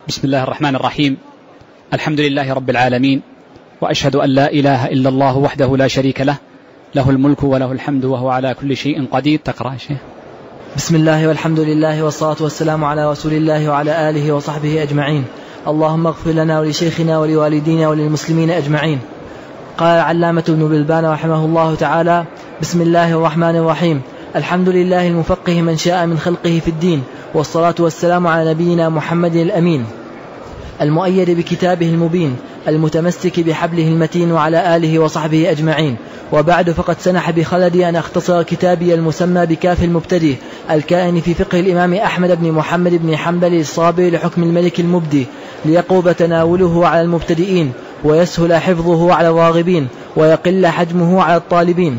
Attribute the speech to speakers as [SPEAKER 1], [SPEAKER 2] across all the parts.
[SPEAKER 1] بسم الله الرحمن الرحيم. الحمد لله رب العالمين، وأشهد أن لا إله إلا الله وحده لا شريك له، له الملك وله الحمد وهو على كل شيء قدير. تقرأ شيء.
[SPEAKER 2] بسم الله والحمد لله والصلاة والسلام على رسول الله وعلى آله وصحبه أجمعين. اللهم اغفر لنا ولشيخنا ولوالدينا وللمسلمين أجمعين. قال العلامة ابن بلبان رحمه الله تعالى: بسم الله الرحمن الرحيم. الحمد لله المفقه من شاء من خلقه في الدين، والصلاة والسلام على نبينا محمد الأمين المؤيد بكتابه المبين المتمسك بحبله المتين وعلى آله وصحبه أجمعين. وبعد، فقد سنح بخلدي أن أختصر كتابي المسمى بكاف المبتدئ الكائن في فقه الإمام أحمد بن محمد بن حنبل الصابر لحكم الملك المبدي، ليقرب تناوله على المبتدئين، ويسهل حفظه على الراغبين، ويقل حجمه على الطالبين.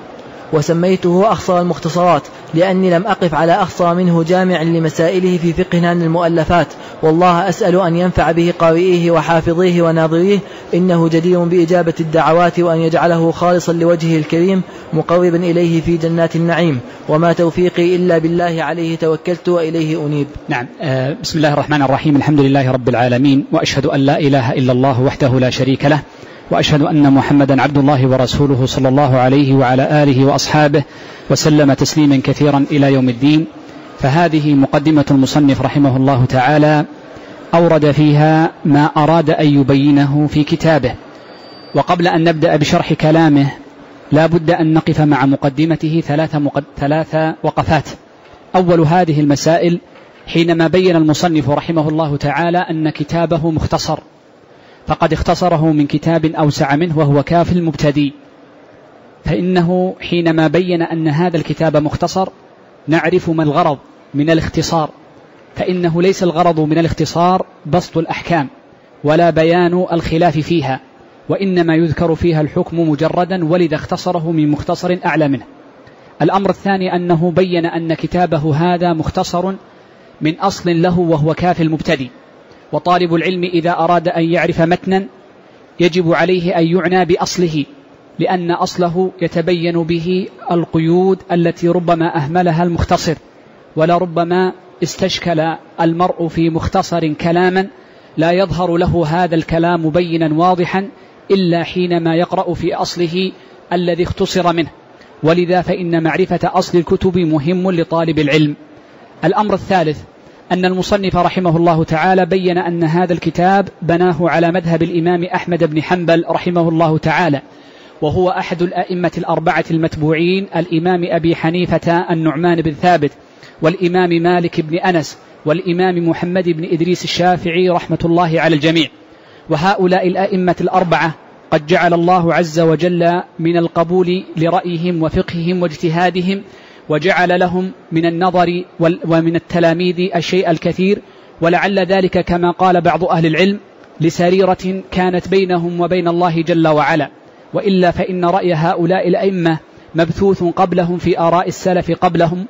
[SPEAKER 2] وسميته أخصر المختصرات لأني لم أقف على أخصر منه جامع لمسائله في فقهنا من المؤلفات، والله أسأل أن ينفع به قارئيه وحافظيه وناظريه، إنه جدير بإجابة الدعوات، وأن يجعله خالصا لوجهه الكريم مقربا إليه في جنات النعيم. وما توفيقي إلا بالله، عليه توكلت وإليه أنيب.
[SPEAKER 1] نعم. بسم الله الرحمن الرحيم. الحمد لله رب العالمين، وأشهد أن لا إله إلا الله وحده لا شريك له، وأشهد أن محمدا عبد الله ورسوله صلى الله عليه وعلى آله وأصحابه وسلم تسليما كثيرا إلى يوم الدين. فهذه مقدمة المصنف رحمه الله تعالى، أورد فيها ما أراد أن يبينه في كتابه. وقبل أن نبدأ بشرح كلامه لا بد أن نقف مع مقدمته ثلاث وقفات. أول هذه المسائل حينما بين المصنف رحمه الله تعالى أن كتابه مختصر، فقد اختصره من كتاب أوسع منه وهو كاف المبتدئ. فإنه حينما بين أن هذا الكتاب مختصر نعرف ما الغرض من الاختصار، فإنه ليس الغرض من الاختصار بسط الأحكام ولا بيان الخلاف فيها، وإنما يذكر فيها الحكم مجردا، ولذا اختصره من مختصر أعلى منه. الأمر الثاني أنه بين أن كتابه هذا مختصر من أصل له وهو كاف المبتدئ، وطالب العلم إذا أراد أن يعرف متنا يجب عليه أن يعنى بأصله، لأن أصله يتبين به القيود التي ربما أهملها المختصر، ولا ربما استشكل المرء في مختصر كلاما لا يظهر له هذا الكلام مبينا واضحا إلا حينما يقرأ في أصله الذي اختصر منه. ولذا فإن معرفة أصل الكتب مهم لطالب العلم. الأمر الثالث أن المصنف رحمه الله تعالى بين أن هذا الكتاب بناه على مذهب الإمام أحمد بن حنبل رحمه الله تعالى، وهو أحد الأئمة الأربعة المتبوعين، الإمام أبي حنيفة النعمان بن ثابت، والإمام مالك بن أنس، والإمام محمد بن إدريس الشافعي رحمة الله على الجميع. وهؤلاء الأئمة الأربعة قد جعل الله عز وجل من القبول لرأيهم وفقههم واجتهادهم، وجعل لهم من النظر ومن التلاميذ الشيء الكثير، ولعل ذلك كما قال بعض أهل العلم لسريرة كانت بينهم وبين الله جل وعلا، وإلا فإن رأي هؤلاء الأئمة مبثوث قبلهم في آراء السلف قبلهم،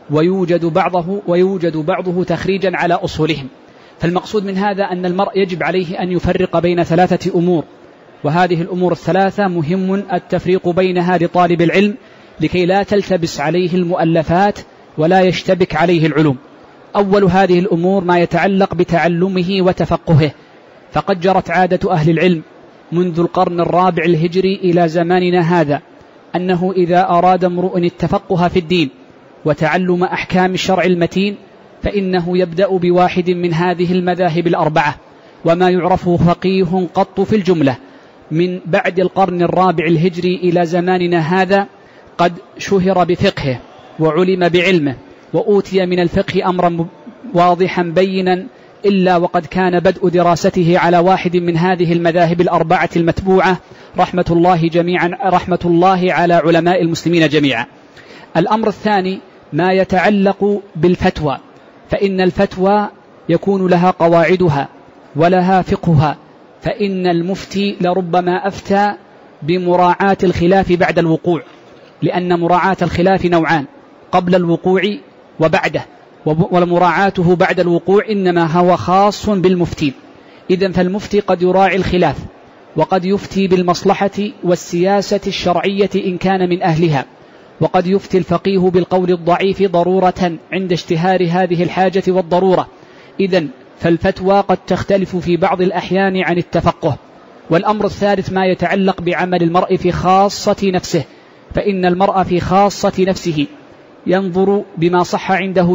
[SPEAKER 1] ويوجد بعضه تخريجا على أصولهم. فالمقصود من هذا أن المرء يجب عليه أن يفرق بين ثلاثة أمور، وهذه الأمور الثلاثة مهم التفريق بينها لطالب العلم لكي لا تلتبس عليه المؤلفات ولا يشتبك عليه العلوم. أول هذه الأمور ما يتعلق بتعلمه وتفقهه، فقد جرت عادة أهل العلم منذ القرن الرابع الهجري إلى زماننا هذا أنه إذا أراد امرؤ التفقه في الدين وتعلم أحكام الشرع المتين فإنه يبدأ بواحد من هذه المذاهب الأربعة. وما يعرف فقيه قط في الجملة من بعد القرن الرابع الهجري إلى زماننا هذا قد شهر بفقهه وعلم بعلمه وأوتي من الفقه أمرا واضحا بينا، إلا وقد كان بدء دراسته على واحد من هذه المذاهب الأربعة المتبوعة رحمة الله على علماء المسلمين جميعا. الأمر الثاني ما يتعلق بالفتوى، فإن الفتوى يكون لها قواعدها ولها فقهها، فإن المفتي لربما أفتى بمراعاة الخلاف بعد الوقوع، لأن مراعاة الخلاف نوعان: قبل الوقوع وبعده، ومراعاته بعد الوقوع إنما هو خاص بالمفتي. إذن فالمفتي قد يراعي الخلاف، وقد يفتي بالمصلحة والسياسة الشرعية إن كان من أهلها، وقد يفتي الفقيه بالقول الضعيف ضرورة عند اشتهار هذه الحاجة والضرورة. إذن فالفتوى قد تختلف في بعض الأحيان عن التفقه. والأمر الثالث ما يتعلق بعمل المرء في خاصة نفسه، فإن المرء في خاصة نفسه ينظر بما صح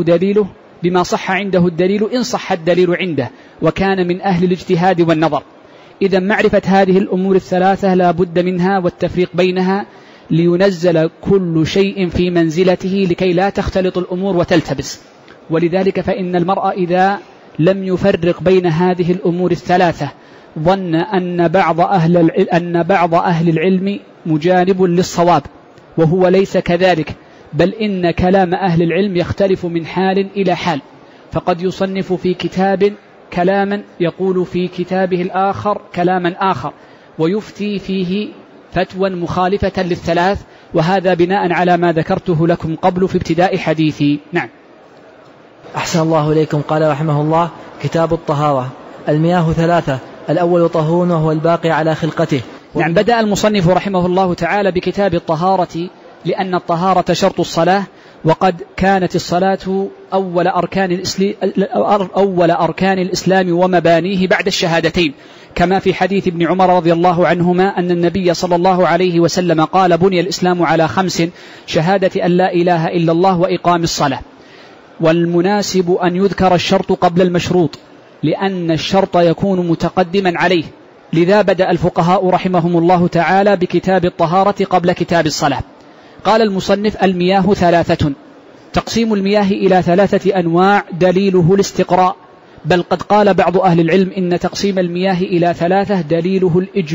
[SPEAKER 1] عنده الدليل إن صح الدليل عنده وكان من أهل الاجتهاد والنظر. إذا معرفة هذه الأمور الثلاثة لا بد منها والتفريق بينها لينزل كل شيء في منزلته لكي لا تختلط الأمور وتلتبس. ولذلك فإن المرء إذا لم يفرق بين هذه الأمور الثلاثة ظن أن بعض أهل العلم مجانب للصواب، وهو ليس كذلك، بل إن كلام أهل العلم يختلف من حال إلى حال. فقد يصنف في كتاب كلاما يقول في كتابه الآخر كلاما آخر، ويفتي فيه فتوى مخالفة للثلاث، وهذا بناء على ما ذكرته لكم قبل في ابتداء حديثي. نعم.
[SPEAKER 2] أحسن الله إليكم. قال رحمه الله: كتاب الطهارة. المياه ثلاثة: الأول طهور وهو الباقي على خلقته.
[SPEAKER 1] نعم. بدأ المصنف رحمه الله تعالى بكتاب الطهارة لأن الطهارة شرط الصلاة، وقد كانت الصلاة أول أركان الإسلام ومبانيه بعد الشهادتين، كما في حديث ابن عمر رضي الله عنهما أن النبي صلى الله عليه وسلم قال: بني الإسلام على 5: شهادة أن لا إله إلا الله وإقام الصلاة. والمناسب أن يذكر الشرط قبل المشروط لأن الشرط يكون متقدما عليه، لذا بدأ الفقهاء رحمهم الله تعالى بكتاب الطهارة قبل كتاب الصلاة. قال المصنف: المياه ثلاثة. تقسيم المياه إلى 3 أنواع دليله الاستقراء، بل قد قال بعض أهل العلم إن تقسيم المياه إلى 3 دليله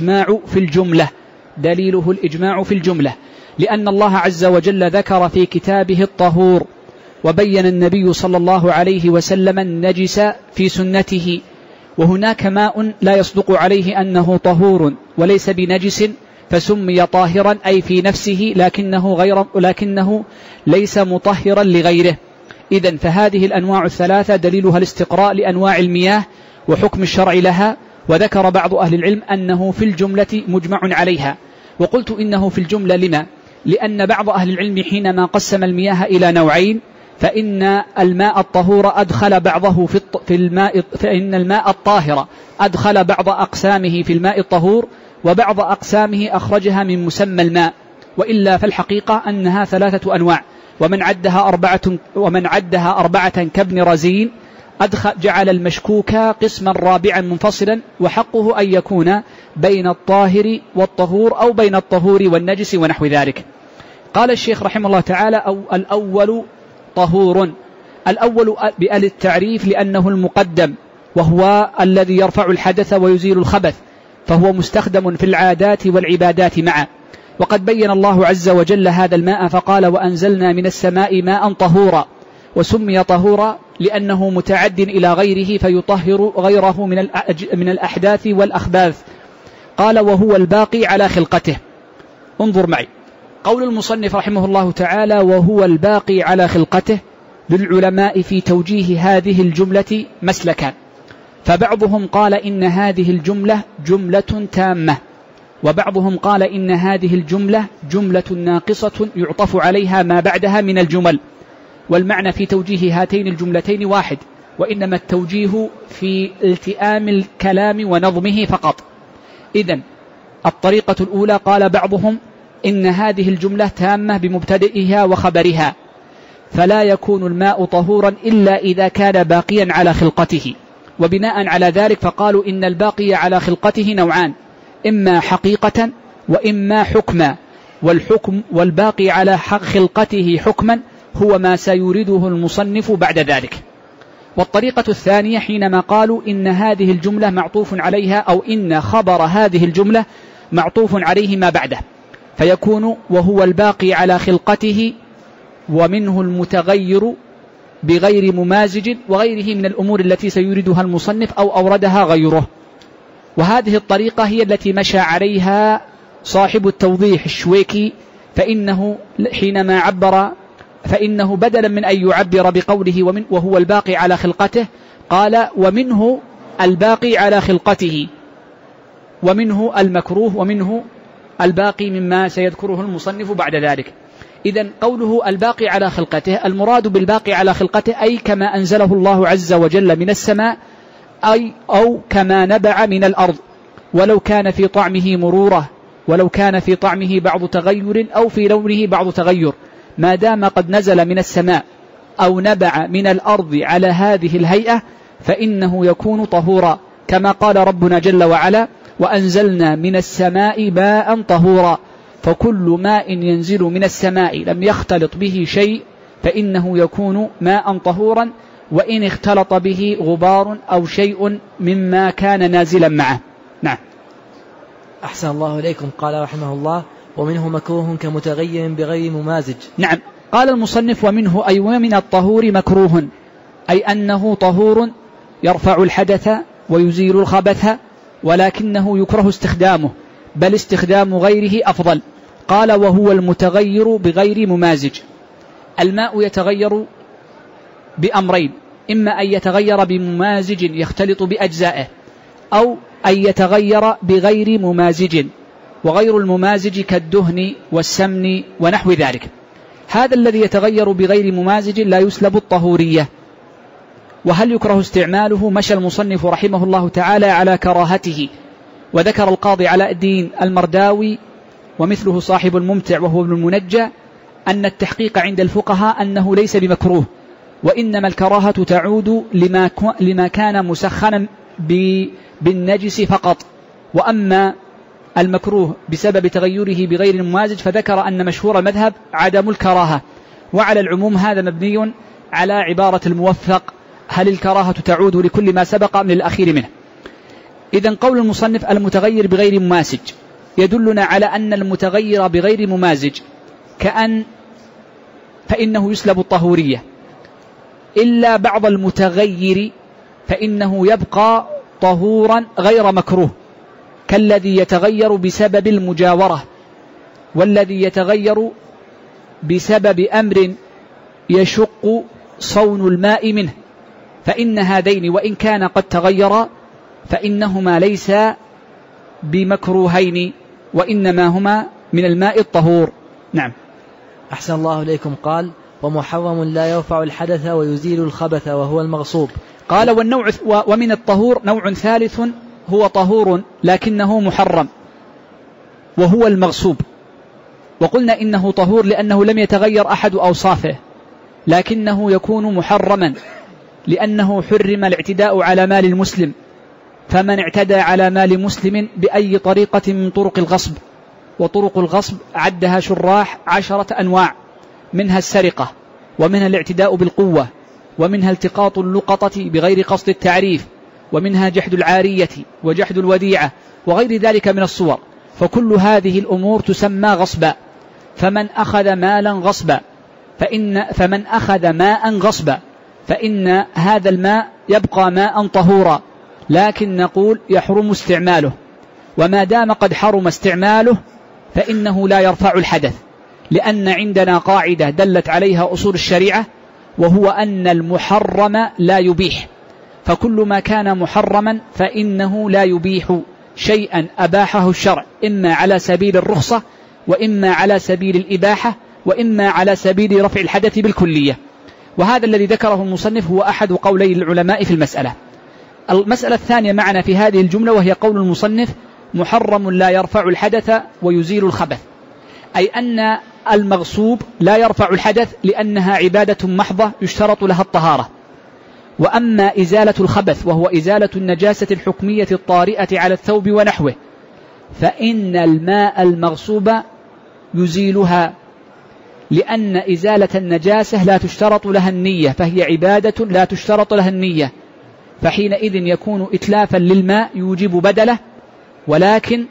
[SPEAKER 1] الإجماع في الجملة، لأن الله عز وجل ذكر في كتابه الطهور، وبين النبي صلى الله عليه وسلم النجس في سنته، وهناك ماء لا يصدق عليه أنه طهور وليس بنجس فسمي طاهرا أي في نفسه، لكنه ليس مطهرا لغيره. إذن فهذه الأنواع ال3 دليلها الاستقراء لأنواع المياه وحكم الشرع لها. وذكر بعض أهل العلم أنه في الجملة مجمع عليها، وقلت إنه في الجملة لما؟ لأن بعض أهل العلم حينما قسم المياه إلى نوعين فإن الماء الطهور أدخل بعضه في الماء، فإن الماء الطاهر أدخل بعض أقسامه في الماء الطهور وبعض أقسامه أخرجها من مسمى الماء، وإلا فالحقيقة أنها 3 أنواع، ومن عدها 4 كابن رزين جعل المشكوك قسما رابعا منفصلا، وحقه أن يكون بين الطاهر والطهور أو بين الطهور والنجس ونحو ذلك. قال الشيخ رحمه الله تعالى: الأول طهور. الأول بأل التعريف لأنه المقدم، وهو الذي يرفع الحدث ويزيل الخبث، فهو مستخدم في العادات والعبادات معا. وقد بين الله عز وجل هذا الماء فقال: وأنزلنا من السماء ماء طهورا. وسمي طهورا لأنه متعد إلى غيره فيطهر غيره من الأحداث والأخباث. قال: وهو الباقي على خلقته. انظر معي قول المصنف رحمه الله تعالى: وهو الباقي على خلقته. للعلماء في توجيه هذه الجملة مسلكان، فبعضهم قال إن هذه الجملة جملة تامة، وبعضهم قال إن هذه الجملة جملة ناقصة يعطف عليها ما بعدها من الجمل، والمعنى في توجيه هاتين الجملتين واحد، وإنما التوجيه في التئام الكلام ونظمه فقط. إذن الطريقة الأولى قال بعضهم إن هذه الجملة تامة بمبتدئها وخبرها، فلا يكون الماء طهورا إلا إذا كان باقيا على خلقته، وبناء على ذلك فقالوا إن الباقي على خلقته نوعان: إما حقيقة وإما حكما. والحكم والباقي على خلقته حكما هو ما سيريده المصنف بعد ذلك. والطريقة الثانية حينما قالوا إن هذه الجملة معطوف عليها، أو إن خبر هذه الجملة معطوف عليه ما بعده، فيكون وهو الباقي على خلقته ومنه المتغير بغير ممازج وغيره من الأمور التي سيريدها المصنف أو أوردها غيره. وهذه الطريقة هي التي مشى عليها صاحب التوضيح الشويكي، فإنه حينما عبر فإنه بدلا من أن يعبر بقوله وهو الباقي على خلقته قال: ومنه الباقي على خلقته، ومنه المكروه، ومنه الباقي مما سيذكره المصنف بعد ذلك. إذن قوله الباقي على خلقته، المراد بالباقي على خلقته أي كما أنزله الله عز وجل من السماء أو كما نبع من الأرض، ولو كان في طعمه مرورة، ولو كان في طعمه بعض تغير أو في لونه بعض تغير، ما دام قد نزل من السماء أو نبع من الأرض على هذه الهيئة فإنه يكون طهورا، كما قال ربنا جل وعلا: وأنزلنا من السماء ماء طهورا. فكل ماء ينزل من السماء لم يختلط به شيء فإنه يكون ماء طهورا، وإن اختلط به غبار أو شيء مما كان نازلا معه. نعم.
[SPEAKER 2] أحسن الله إليكم. قال رحمه الله: ومنه مكروه كمتغير بغير ممازج.
[SPEAKER 1] نعم. قال المصنف: ومنه أي ومن الطهور مكروه، أي أنه طهور يرفع الحدث ويزيل الخبث، ولكنه يكره استخدامه، بل استخدام غيره أفضل. قال: وهو المتغير بغير ممازج. الماء يتغير بأمرين: إما أن يتغير بممازج يختلط بأجزائه، أو أن يتغير بغير ممازج، وغير الممازج كالدهن والسمن ونحو ذلك. هذا الذي يتغير بغير ممازج لا يسلب الطهورية. وهل يكره استعماله؟ مشى المصنف رحمه الله تعالى على كراهته، وذكر القاضي علاء الدين المرداوي ومثله صاحب الممتع وهو ابن المنجى أن التحقيق عند الفقهاء أنه ليس بمكروه، وإنما الكراهة تعود لما كان مسخنا بالنجس فقط. وأما المكروه بسبب تغيره بغير الممازج فذكر أن مشهور المذهب عدم الكراهة، وعلى العموم هذا مبني على عبارة الموفق: هل الكراهة تعود لكل ما سبق من الأخير منه؟ إذن قول المصنف المتغير بغير ممازج يدلنا على أن المتغير بغير ممازج فإنه يسلب الطهورية، إلا بعض المتغير فإنه يبقى طهورا غير مكروه، كالذي يتغير بسبب المجاورة، والذي يتغير بسبب أمر يشق صون الماء منه، فإن هذين وإن كان قد تغيرا فإنهما ليس بمكروهين، وإنما هما من الماء الطهور. نعم.
[SPEAKER 2] أحسن الله إليكم. قال: ومحرم لا يرفع الحدث ويزيل الخبث وهو المغصوب.
[SPEAKER 1] قال: ومن الطهور نوع ثالث هو طهور لكنه محرم، وهو المغصوب. وقلنا إنه طهور لأنه لم يتغير أحد أوصافه، لكنه يكون محرما لأنه حرم الاعتداء على مال المسلم، فمن اعتدى على مال مسلم بأي طريقة من طرق الغصب، وطرق الغصب عدها شراح 10 أنواع، منها السرقة، ومنها الاعتداء بالقوة، ومنها التقاط اللقطة بغير قصد التعريف، ومنها جحد العارية وجحد الوديعة وغير ذلك من الصور، فكل هذه الأمور تسمى غصبا. فمن أخذ مالا غصبا فمن أخذ ماء غصبا فإن هذا الماء يبقى ماء طهورا، لكن نقول يحرم استعماله، وما دام قد حرم استعماله فإنه لا يرفع الحدث، لأن عندنا قاعدة دلت عليها أصول الشريعة، وهو أن المحرم لا يبيح، فكل ما كان محرما فإنه لا يبيح شيئا أباحه الشرع، إما على سبيل الرخصة، وإما على سبيل الإباحة، وإما على سبيل رفع الحدث بالكلية. وهذا الذي ذكره المصنف هو أحد قولي العلماء في المسألة. المسألة الثانية معنا في هذه الجملة وهي قول المصنف: محرم لا يرفع الحدث ويزيل الخبث، أي أن المغصوب لا يرفع الحدث لأنها عبادة محضة يشترط لها الطهارة. وأما إزالة الخبث وهو إزالة النجاسة الحكمية الطارئة على الثوب ونحوه فإن الماء المغصوب يزيلها، لأن إزالة النجاسة لا تشترط لها النية، فهي عبادة لا تشترط لها النية، فحينئذ يكون إتلافا للماء يوجب بدله، ولكن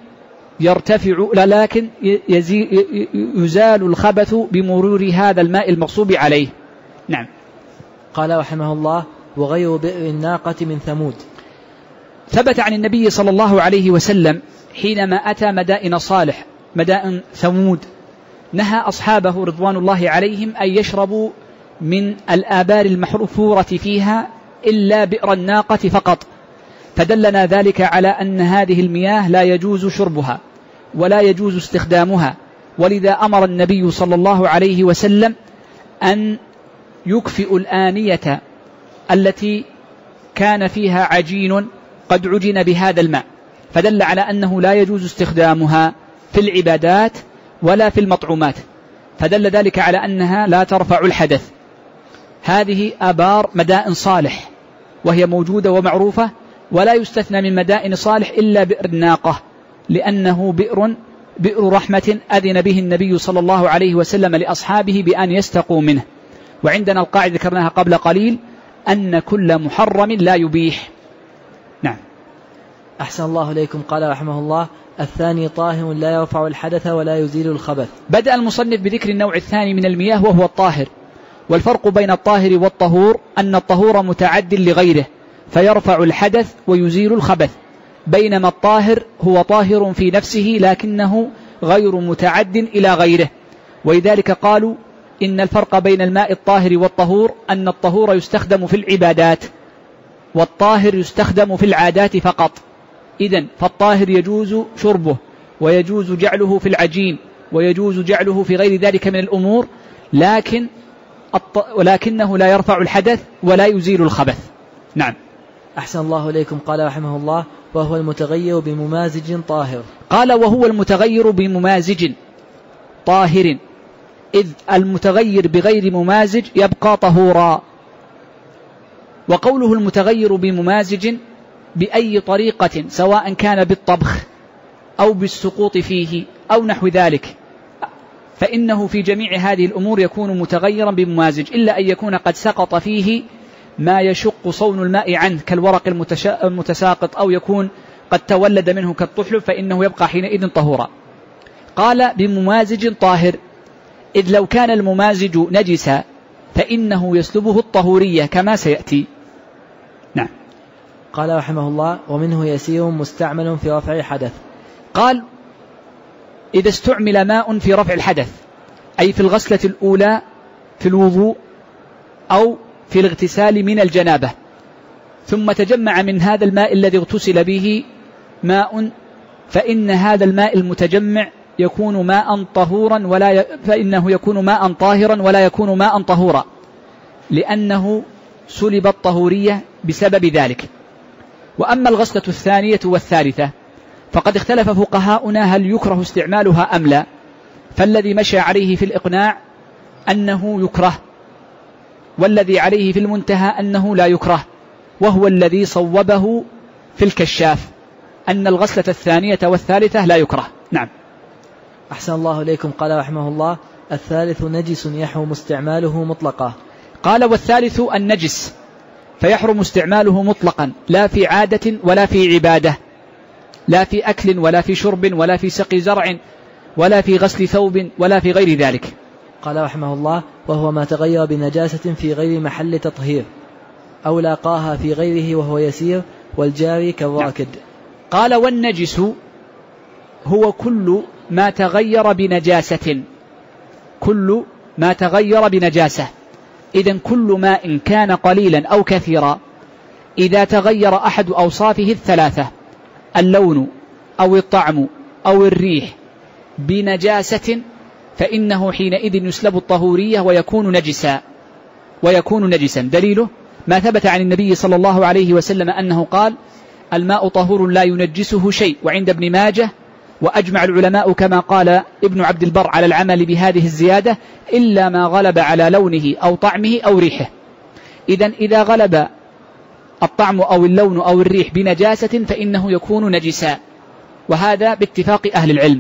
[SPEAKER 1] يزال الخبث بمرور هذا الماء المغصوب عليه. نعم.
[SPEAKER 2] قال رحمه الله: وغير بئر الناقة من ثمود.
[SPEAKER 1] ثبت عن النبي صلى الله عليه وسلم حينما أتى مدائن صالح، مدائن ثمود، نهى أصحابه رضوان الله عليهم أن يشربوا من الآبار المحفورة فيها إلا بئر الناقة فقط، فدلنا ذلك على أن هذه المياه لا يجوز شربها ولا يجوز استخدامها، ولذا أمر النبي صلى الله عليه وسلم أن يكفئ الآنية التي كان فيها عجين قد عجن بهذا الماء، فدل على أنه لا يجوز استخدامها في العبادات ولا في المطعومات، فدل ذلك على أنها لا ترفع الحدث. هذه آبار مدائن صالح وهي موجودة ومعروفة، ولا يستثنى من مدائن صالح إلا بئر الناقة، لأنه بئر رحمة أذن به النبي صلى الله عليه وسلم لأصحابه بأن يستقوا منه. وعندنا القاعدة ذكرناها قبل قليل أن كل محرم لا يبيح. نعم.
[SPEAKER 2] أحسن الله إليكم. قال رحمه الله: الثاني طاهر لا يرفع الحدث ولا يزيل الخبث.
[SPEAKER 1] بدأ المصنف بذكر النوع الثاني من المياه وهو الطاهر. والفرق بين الطاهر والطهور أن الطهور متعد لغيره فيرفع الحدث ويزيل الخبث، بينما الطاهر هو طاهر في نفسه لكنه غير متعد إلى غيره. ولذلك قالوا إن الفرق بين الماء الطاهر والطهور أن الطهور يستخدم في العبادات والطاهر يستخدم في العادات فقط. إذن فالطاهر يجوز شربه ويجوز جعله في العجين ويجوز جعله في غير ذلك من الأمور، ولكنه لا يرفع الحدث ولا يزيل الخبث. نعم.
[SPEAKER 2] أحسن الله إليكم. قال رحمه الله: وهو المتغير بممازج طاهر.
[SPEAKER 1] قال: وهو المتغير بممازج طاهر، إذ المتغير بغير ممازج يبقى طهورا. وقوله المتغير بممازج بأي طريقة سواء كان بالطبخ أو بالسقوط فيه أو نحو ذلك، فإنه في جميع هذه الأمور يكون متغيرا بممازج، إلا أن يكون قد سقط فيه ما يشق صون الماء عنه كالورق المتساقط، أو يكون قد تولد منه كالطحلب، فإنه يبقى حينئذ طهورا. قال: بممازج طاهر، إذ لو كان الممازج نجسا فإنه يسلبه الطهورية كما سيأتي. نعم.
[SPEAKER 2] قال رحمه الله: ومنه يسير مستعمل في رفع الحدث.
[SPEAKER 1] قال: إذا استعمل ماء في رفع الحدث، أي في الغسلة الأولى في الوضوء أو في الاغتسال من الجنابة، ثم تجمع من هذا الماء الذي اغتسل به ماء، فإن هذا الماء المتجمع يكون ماء طهورا فإنه يكون ماء طاهرا ولا يكون ماء طهورا، لأنه سلب الطهورية بسبب ذلك. وأما الغسلة الثانية والثالثة فقد اختلف فقهاؤنا هل يكره استعمالها أم لا، فالذي مشى عليه في الإقناع أنه يكره، والذي عليه في المنتهى أنه لا يكره، وهو الذي صوبه في الكشاف أن الغسلة الثانية والثالثة لا يكره. نعم.
[SPEAKER 2] أحسن الله إليكم. قال رحمه الله: الثالث نجس يحرم استعماله مطلقا.
[SPEAKER 1] قال: والثالث النجس فيحرم استعماله مطلقا، لا في عادة ولا في عبادة، لا في أكل ولا في شرب ولا في سقي زرع ولا في غسل ثوب ولا في غير ذلك.
[SPEAKER 2] قال رحمه الله: وهو ما تغير بنجاسة في غير محل تطهير أو لاقاها في غيره وهو يسير والجاري كالراكد.
[SPEAKER 1] قال: والنجس هو كل ما تغير بنجاسة، كل ما تغير بنجاسة. إذن كل ماء كان قليلا أو كثيرا إذا تغير أحد أوصافه الثلاثة، اللون أو الطعم أو الريح، بنجاسة، فإنه حينئذ يسلب الطهورية ويكون نجسا. دليله ما ثبت عن النبي صلى الله عليه وسلم أنه قال: الماء طهور لا ينجسه شيء، وعند ابن ماجه: وأجمع العلماء كما قال ابن عبد البر على العمل بهذه الزيادة إلا ما غلب على لونه أو طعمه أو ريحه. إذن إذا غلب الطعم أو اللون أو الريح بنجاسة فإنه يكون نجسا، وهذا باتفاق أهل العلم.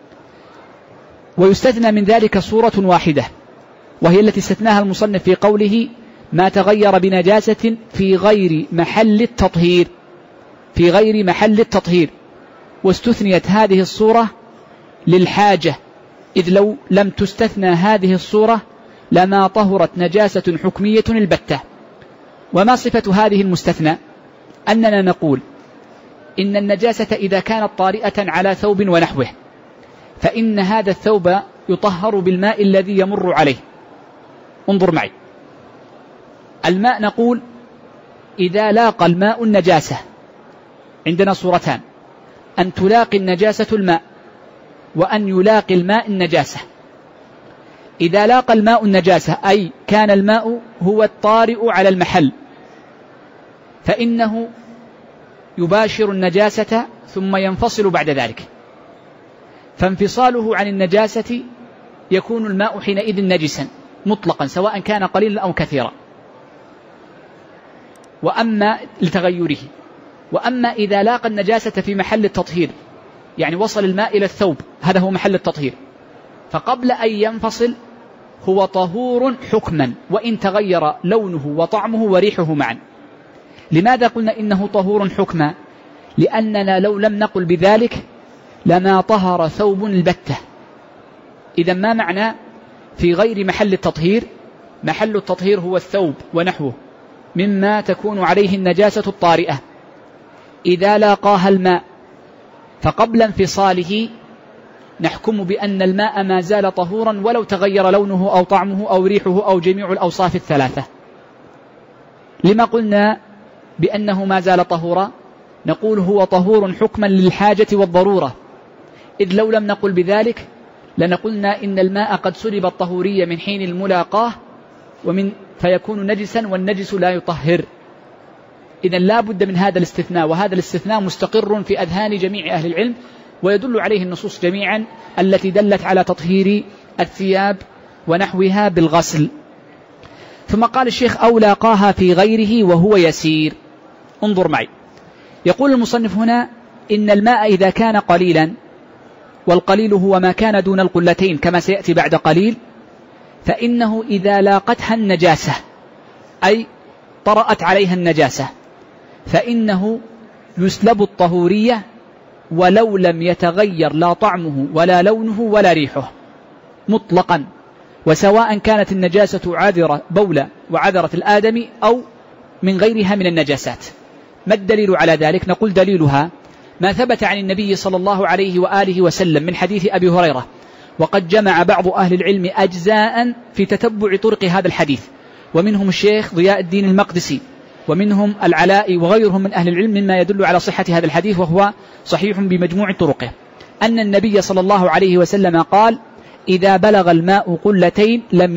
[SPEAKER 1] ويستثنى من ذلك صورة واحدة، وهي التي استثناها المصنف في قوله: ما تغير بنجاسة في غير محل التطهير، في غير محل التطهير. واستثنيت هذه الصورة للحاجة، إذ لو لم تستثنى هذه الصورة لما طهرت نجاسة حكمية البتة. وما صفة هذه المستثنى؟ أننا نقول إن النجاسة إذا كانت طارئة على ثوب ونحوه فإن هذا الثوب يطهر بالماء الذي يمر عليه. انظر معي، الماء نقول إذا لاقى الماء النجاسة عندنا صورتان: أن تلاقي النجاسة الماء، وأن يلاقي الماء النجاسة. إذا لاقى الماء النجاسة أي كان الماء هو الطارئ على المحل، فإنه يباشر النجاسة ثم ينفصل بعد ذلك، فانفصاله عن النجاسة يكون الماء حينئذ نجسا مطلقا سواء كان قليلا أو كثيرا، وأما لتغيره. وأما إذا لاقى النجاسة في محل التطهير، يعني وصل الماء إلى الثوب، هذا هو محل التطهير، فقبل أن ينفصل هو طهور حكما وإن تغير لونه وطعمه وريحه معا. لماذا قلنا إنه طهور حكما؟ لأننا لو لم نقل بذلك لما طهر ثوب البتة. إذا ما معنى في غير محل التطهير؟ محل التطهير هو الثوب ونحوه مما تكون عليه النجاسة الطارئة، إذا لاقاها الماء فقبل انفصاله نحكم بأن الماء ما زال طهورا ولو تغير لونه أو طعمه أو ريحه أو جميع الأوصاف الثلاثة. لما قلنا بأنه ما زال طهورا؟ نقول هو طهور حكما للحاجة والضرورة، إذ لو لم نقل بذلك لنقولنا إن الماء قد سلب الطهورية من حين الملاقاه فيكون نجسا والنجس لا يطهر. إذن لا بد من هذا الاستثناء، وهذا الاستثناء مستقر في أذهان جميع أهل العلم، ويدل عليه النصوص جميعا التي دلت على تطهير الثياب ونحوها بالغسل. ثم قال الشيخ أو لاقاها في غيره وهو يسير. انظر معي، يقول المصنف هنا إن الماء إذا كان قليلا، والقليل هو ما كان دون القلتين كما سيأتي بعد قليل، فإنه إذا لاقتها النجاسة أي طرأت عليها النجاسة فإنه يسلب الطهورية ولو لم يتغير لا طعمه ولا لونه ولا ريحه مطلقا، وسواء كانت النجاسة عذرة بولة وعذرة الآدمي أو من غيرها من النجاسات. ما الدليل على ذلك؟ نقول دليلها ما ثبت عن النبي صلى الله عليه وآله وسلم من حديث أبي هريرة، وقد جمع بعض أهل العلم أجزاء في تتبع طرق هذا الحديث، ومنهم الشيخ ضياء الدين المقدسي ومنهم العلاء وغيرهم من أهل العلم مما يدل على صحة هذا الحديث، وهو صحيح بمجموع طرقه، أن النبي صلى الله عليه وسلم قال إذا بلغ الماء قلتين لم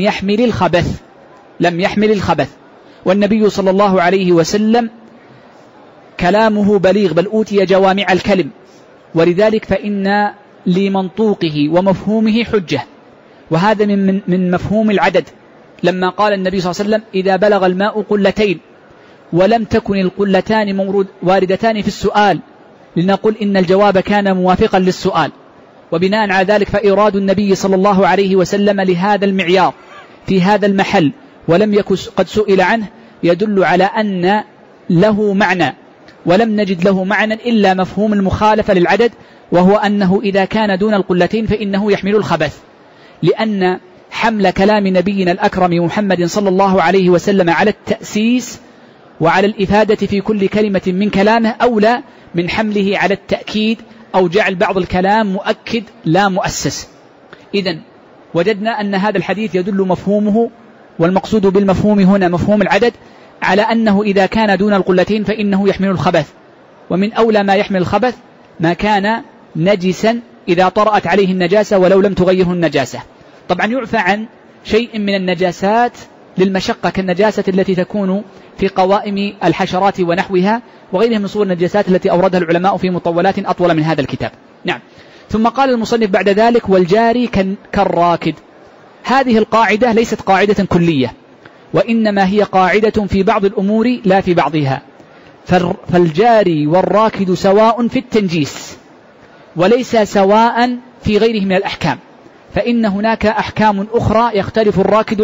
[SPEAKER 1] يحمل الخبث. والنبي صلى الله عليه وسلم كلامه بليغ بل أوتي جوامع الكلم، ولذلك فإن لمنطوقه ومفهومه حجة، وهذا من مفهوم العدد، لما قال النبي صلى الله عليه وسلم إذا بلغ الماء قلتين، ولم تكن القلتان واردتان في السؤال لنقول إن الجواب كان موافقا للسؤال، وبناء على ذلك فإيراد النبي صلى الله عليه وسلم لهذا المعيار في هذا المحل ولم يكن قد سئل عنه يدل على أن له معنى، ولم نجد له معنى إلا مفهوم المخالفة للعدد، وهو أنه إذا كان دون القلتين فإنه يحمل الخبث، لأن حمل كلام نبينا الأكرم محمد صلى الله عليه وسلم على التأسيس وعلى الإفادة في كل كلمة من كلامه أولى من حمله على التأكيد أو جعل بعض الكلام مؤكد لا مؤسس. إذن وجدنا أن هذا الحديث يدل مفهومه، والمقصود بالمفهوم هنا مفهوم العدد، على أنه إذا كان دون القلتين فإنه يحمل الخبث، ومن أولى ما يحمل الخبث ما كان نجسا إذا طرأت عليه النجاسة ولو لم تغيره النجاسة. طبعا يعفى عن شيء من النجاسات للمشقة كالنجاسة التي تكون في قوائم الحشرات ونحوها وغيرها من صور النجاسات التي أوردها العلماء في مطولات أطول من هذا الكتاب. نعم. ثم قال المصنف بعد ذلك والجاري كالراكد. هذه القاعدة ليست قاعدة كلية، وإنما هي قاعدة في بعض الأمور لا في بعضها، فالجاري والراكد سواء في التنجيس وليس سواء في غيره من الأحكام، فإن هناك أحكام أخرى يختلف الراكد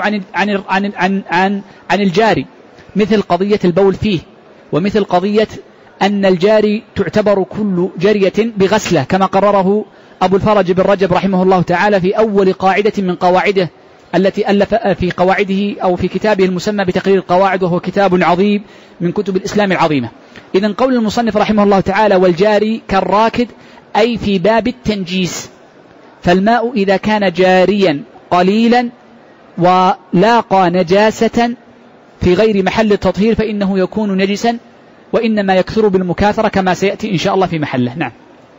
[SPEAKER 1] عن الجاري، مثل قضية البول فيه، ومثل قضية أن الجاري تعتبر كل جرية بغسلة كما قرره أبو الفرج بن رجب رحمه الله تعالى في أول قاعدة من قواعده التي ألف في قواعده أو في كتابه المسمى بتقرير القواعد، وهو كتاب عظيم من كتب الإسلام العظيمة. إذن قول المصنف رحمه الله تعالى والجاري كالراكد أي في باب التنجيس، فالماء إذا كان جاريا قليلا ولاقى نجاسة في غير محل التطهير فإنه يكون نجسا، وإنما يكثر بالمكاثرة كما سيأتي إن شاء الله في محله. نعم.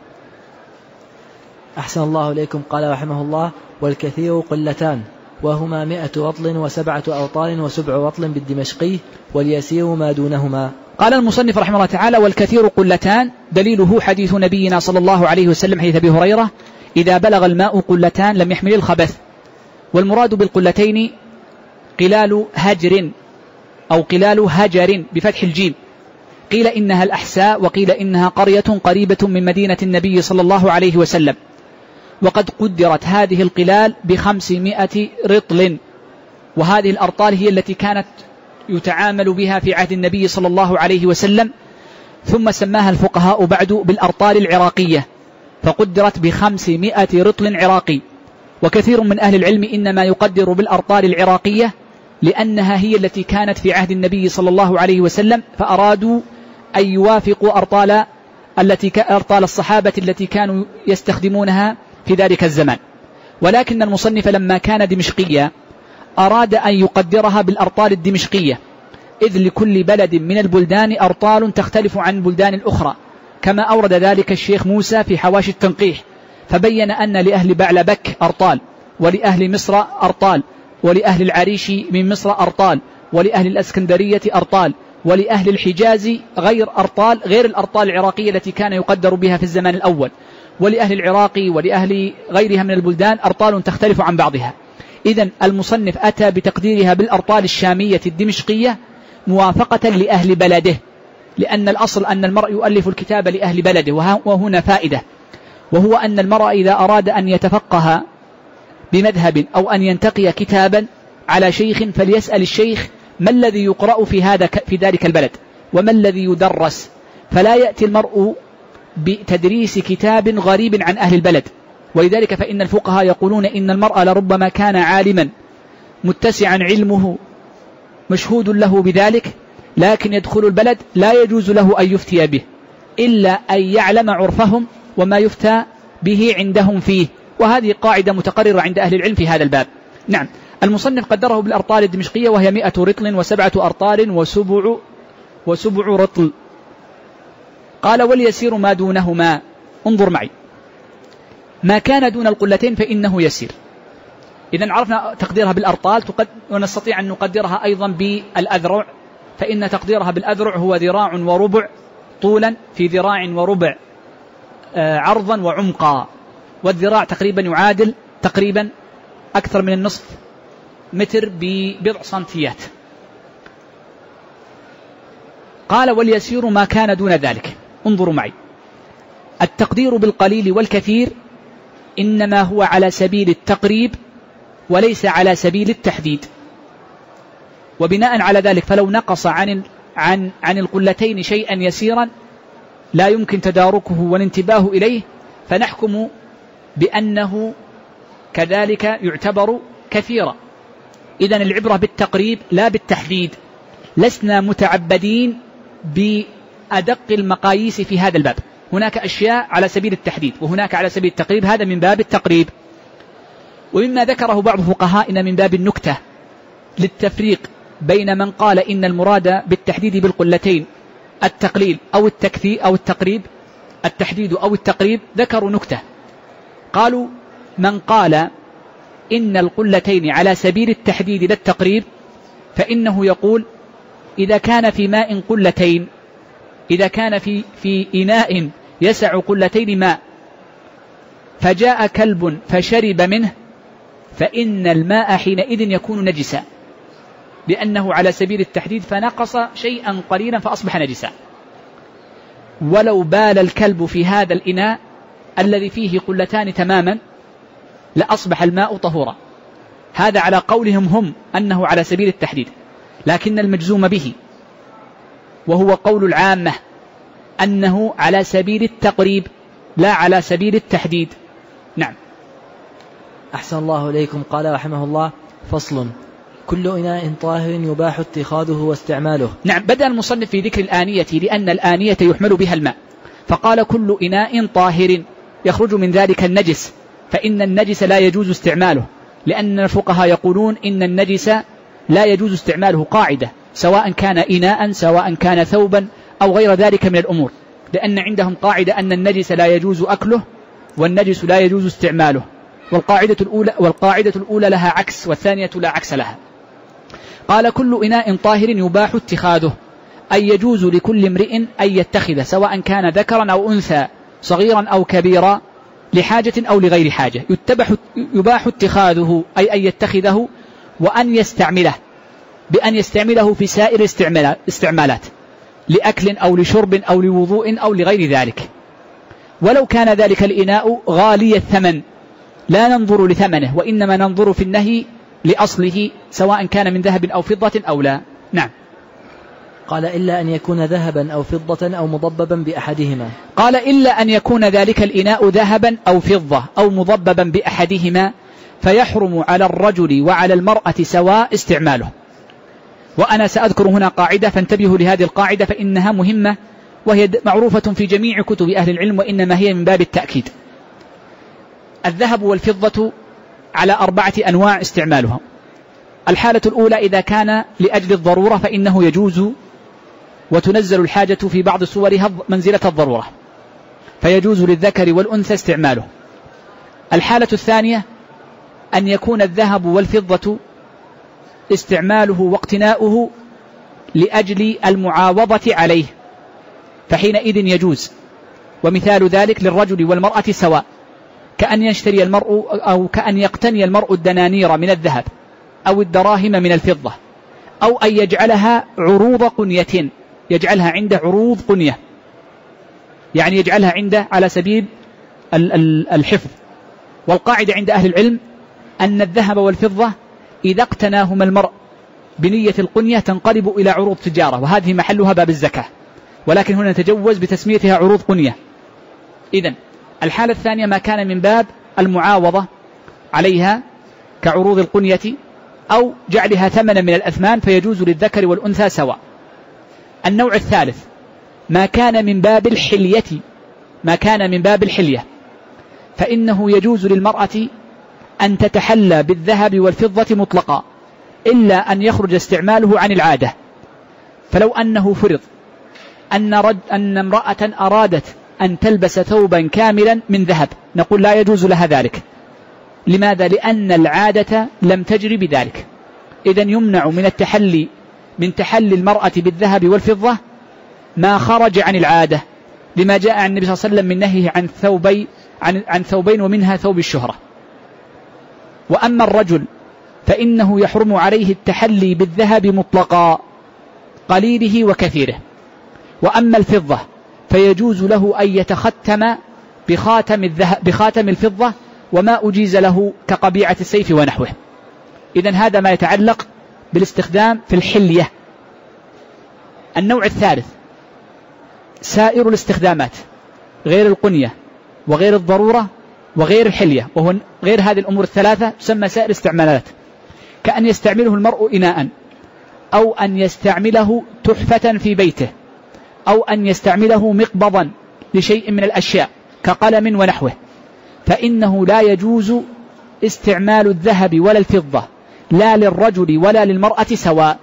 [SPEAKER 2] أحسن الله إليكم. قال رحمه الله والكثير قلتان، وهما 100 رطل و7 أوطال و7 رطل بالدمشقي، واليسير ما دونهما.
[SPEAKER 1] قال المصنف رحمه الله تعالى: والكثير قلتان، دليله حديث نبينا صلى الله عليه وسلم حديث أبي هريرة: إذا بلغ الماء قلتان لم يحمل الخبث. والمراد بالقلتين قلال هجر أو قلال هجر بفتح الجيم، قيل إنها الأحساء وقيل إنها قرية قريبة من مدينة النبي صلى الله عليه وسلم. وقد قدرت هذه القلال ب500 رطل، وهذه الأرطال هي التي كانت يتعامل بها في عهد النبي صلى الله عليه وسلم، ثم سماها الفقهاء بعد بالأرطال العراقية، فقدرت ب500 رطل عراقي. وكثير من أهل العلم إنما يقدر بالأرطال العراقية لأنها هي التي كانت في عهد النبي صلى الله عليه وسلم، فأرادوا أن يوافقوا أرطال الصحابة التي كانوا يستخدمونها في ذلك الزمان. ولكن المصنف لما كان دمشقيا أراد أن يقدرها بالأرطال الدمشقية، إذ لكل بلد من البلدان أرطال تختلف عن البلدان الأخرى، كما أورد ذلك الشيخ موسى في حواشي التنقيح، فبين أن لأهل بعلبك أرطال، ولأهل مصر أرطال، ولأهل العريش من مصر أرطال، ولأهل الأسكندرية أرطال، ولأهل الحجاز غير الأرطال العراقية التي كان يقدر بها في الزمان الأول، ولأهل العراق ولأهل غيرها من البلدان أرطال تختلف عن بعضها. إذن المصنف أتى بتقديرها بالأرطال الشامية الدمشقية موافقة لأهل بلده، لأن الأصل أن المرء يؤلف الكتاب لأهل بلده. وهنا فائدة، وهو أن المرء إذا أراد أن يتفقه بمذهب أو أن ينتقي كتابا على شيخ فليسأل الشيخ ما الذي يقرأ في ذلك البلد وما الذي يدرس، فلا يأتي المرء بتدريس كتاب غريب عن أهل البلد. ولذلك فإن الفقهاء يقولون إن المرء لربما كان عالما متسعا علمه مشهود له بذلك، لكن يدخل البلد لا يجوز له أن يفتي به إلا أن يعلم عرفهم وما يفتى به عندهم فيه، وهذه قاعدة متقررة عند أهل العلم في هذا الباب. نعم، المصنف قدره بالأرطال الدمشقية وهي 100 رطل و7 أرطال وسبع رطل. قال: واليسير ما دونهما. انظر معي، ما كان دون القلتين فإنه يسير. إذن عرفنا تقديرها بالأرطال، ونستطيع أن نقدرها أيضا بالأذرع، فإن تقديرها بالأذرع هو ذراع وربع طولا في ذراع وربع عرضا وعمقا، والذراع تقريبا يعادل تقريبا أكثر من النصف متر ببضع سنتيات. قال: واليسير ما كان دون ذلك. انظروا معي، التقدير بالقليل والكثير إنما هو على سبيل التقريب وليس على سبيل التحديد. وبناء على ذلك فلو نقص عن القلتين شيئا يسيرا لا يمكن تداركه والانتباه إليه، فنحكم بأنه كذلك يعتبر كثيرا. إذن العبرة بالتقريب لا بالتحديد، لسنا متعبدين بأدق المقاييس في هذا الباب، هناك أشياء على سبيل التحديد وهناك على سبيل التقريب، هذا من باب التقريب. ومما ذكره بعض فقهائنا من باب النكتة للتفريق بين من قال إن المراد بالتحديد بالقلتين التقليل أو التكثير أو التقريب، التحديد أو التقريب، ذكروا نكتة، قالوا: من قال إن القلتين على سبيل التحديد لا التقريب فإنه يقول: إذا كان في ماء قلتين، إذا كان في إناء يسع قلتين ماء فجاء كلب فشرب منه فإن الماء حينئذ يكون نجسا، لأنه على سبيل التحديد فنقص شيئا قليلا فأصبح نجسا. ولو بال الكلب في هذا الإناء الذي فيه قلتان تماما لأصبح الماء طهورا. هذا على قولهم هم أنه على سبيل التحديد، لكن المجزوم به وهو قول العامة أنه على سبيل التقريب لا على سبيل التحديد. نعم.
[SPEAKER 2] أحسن الله إليكم. قال رحمه الله: فصل: كل إناء طاهر يباح اتخاذه واستعماله.
[SPEAKER 1] نعم، بدأ المصنف في ذكر الآنية لأن الآنية يحمل بها الماء، فقال: كل إناء طاهر يخرج من ذلك النجس، فإن النجس لا يجوز استعماله، لأن الفقهاء يقولون إن النجس لا يجوز استعماله، قاعدة، سواء كان إناء سواء كان ثوبا أو غير ذلك من الأمور، لأن عندهم قاعدة أن النجس لا يجوز أكله والنجس لا يجوز استعماله، والقاعدة الأولى لها عكس والثانية لا عكس لها. قال: كل إناء طاهر يباح اتخاذه، أي يجوز لكل امرئ أن يتخذ سواء كان ذكرا أو أنثى صغيرا أو كبيرا لحاجة أو لغير حاجة، يباح اتخاذه أي أن يتخذه وأن يستعمله بأن يستعمله في سائر استعمالات لأكل أو لشرب أو لوضوء أو لغير ذلك، ولو كان ذلك الإناء غالي الثمن لا ننظر لثمنه، وإنما ننظر في النهي لأصله سواء كان من ذهب أو فضة أو لا. نعم.
[SPEAKER 2] قال إلا أن يكون ذهبا أو فضة أو مضببا بأحدهما.
[SPEAKER 1] قال إلا أن يكون ذلك الإناء ذهبا أو فضة أو مضببا بأحدهما فيحرم على الرجل وعلى المرأة سواء استعماله. وأنا سأذكر هنا قاعدة فانتبهوا لهذه القاعدة فإنها مهمة وهي معروفة في جميع كتب أهل العلم وإنما هي من باب التأكيد. الذهب والفضة على 4 أنواع استعمالها. الحالة الأولى إذا كان لأجل الضرورة فإنه يجوز وتنزل الحاجة في بعض صورها منزلة الضرورة فيجوز للذكر والأنثى استعماله. الحالة الثانية أن يكون الذهب والفضة استعماله واقتناؤه لأجل المعاوضة عليه فحينئذ يجوز، ومثال ذلك للرجل والمرأة سواء، كأن يشتري المرء أو كأن يقتني المرء الدنانير من الذهب أو الدراهم من الفضة، أو أن يجعلها عروض قنية، يجعلها عنده عروض قنية، يعني يجعلها عنده على سبيل الحفظ. والقاعدة عند أهل العلم أن الذهب والفضة إذا اقتناهما المرء بنية القنية تنقلب إلى عروض تجارة، وهذه محلها باب الزكاة، ولكن هنا نتجوز بتسميتها عروض قنية. إذن الحالة الثانية ما كان من باب المعاوضة عليها كعروض القنية أو جعلها ثمنا من الأثمان فيجوز للذكر والأنثى سواء. النوع الثالث ما كان من باب الحلية، ما كان من باب الحلية فإنه يجوز للمرأة أن تتحلى بالذهب والفضة مطلقا إلا أن يخرج استعماله عن العادة. فلو أنه فرض أن امرأة أرادت أن تلبس ثوبا كاملا من ذهب نقول لا يجوز لها ذلك. لماذا؟ لأن العادة لم تجري بذلك. إذن يمنع من تحلي المرأة بالذهب والفضة ما خرج عن العادة، لما جاء عن النبي صلى الله عليه وسلم من نهيه عن ثوبين ومنها ثوب الشهرة. وأما الرجل فإنه يحرم عليه التحلي بالذهب مطلقا قليله وكثيره. وأما الفضة فيجوز له أن يتختم بخاتم الفضة وما أجيز له كقبيعة السيف ونحوه. إذن هذا ما يتعلق بالاستخدام في الحلية. النوع الثالث سائر الاستخدامات غير القنية وغير الضرورة وغير الحلية، وهو غير هذه الأمور الثلاثة تسمى سائر استعمالات، كأن يستعمله المرء إناء أو أن يستعمله تحفة في بيته أو أن يستعمله مقبضا لشيء من الأشياء كقلم ونحوه، فإنه لا يجوز استعمال الذهب ولا الفضة لا للرجل ولا للمرأة سواء،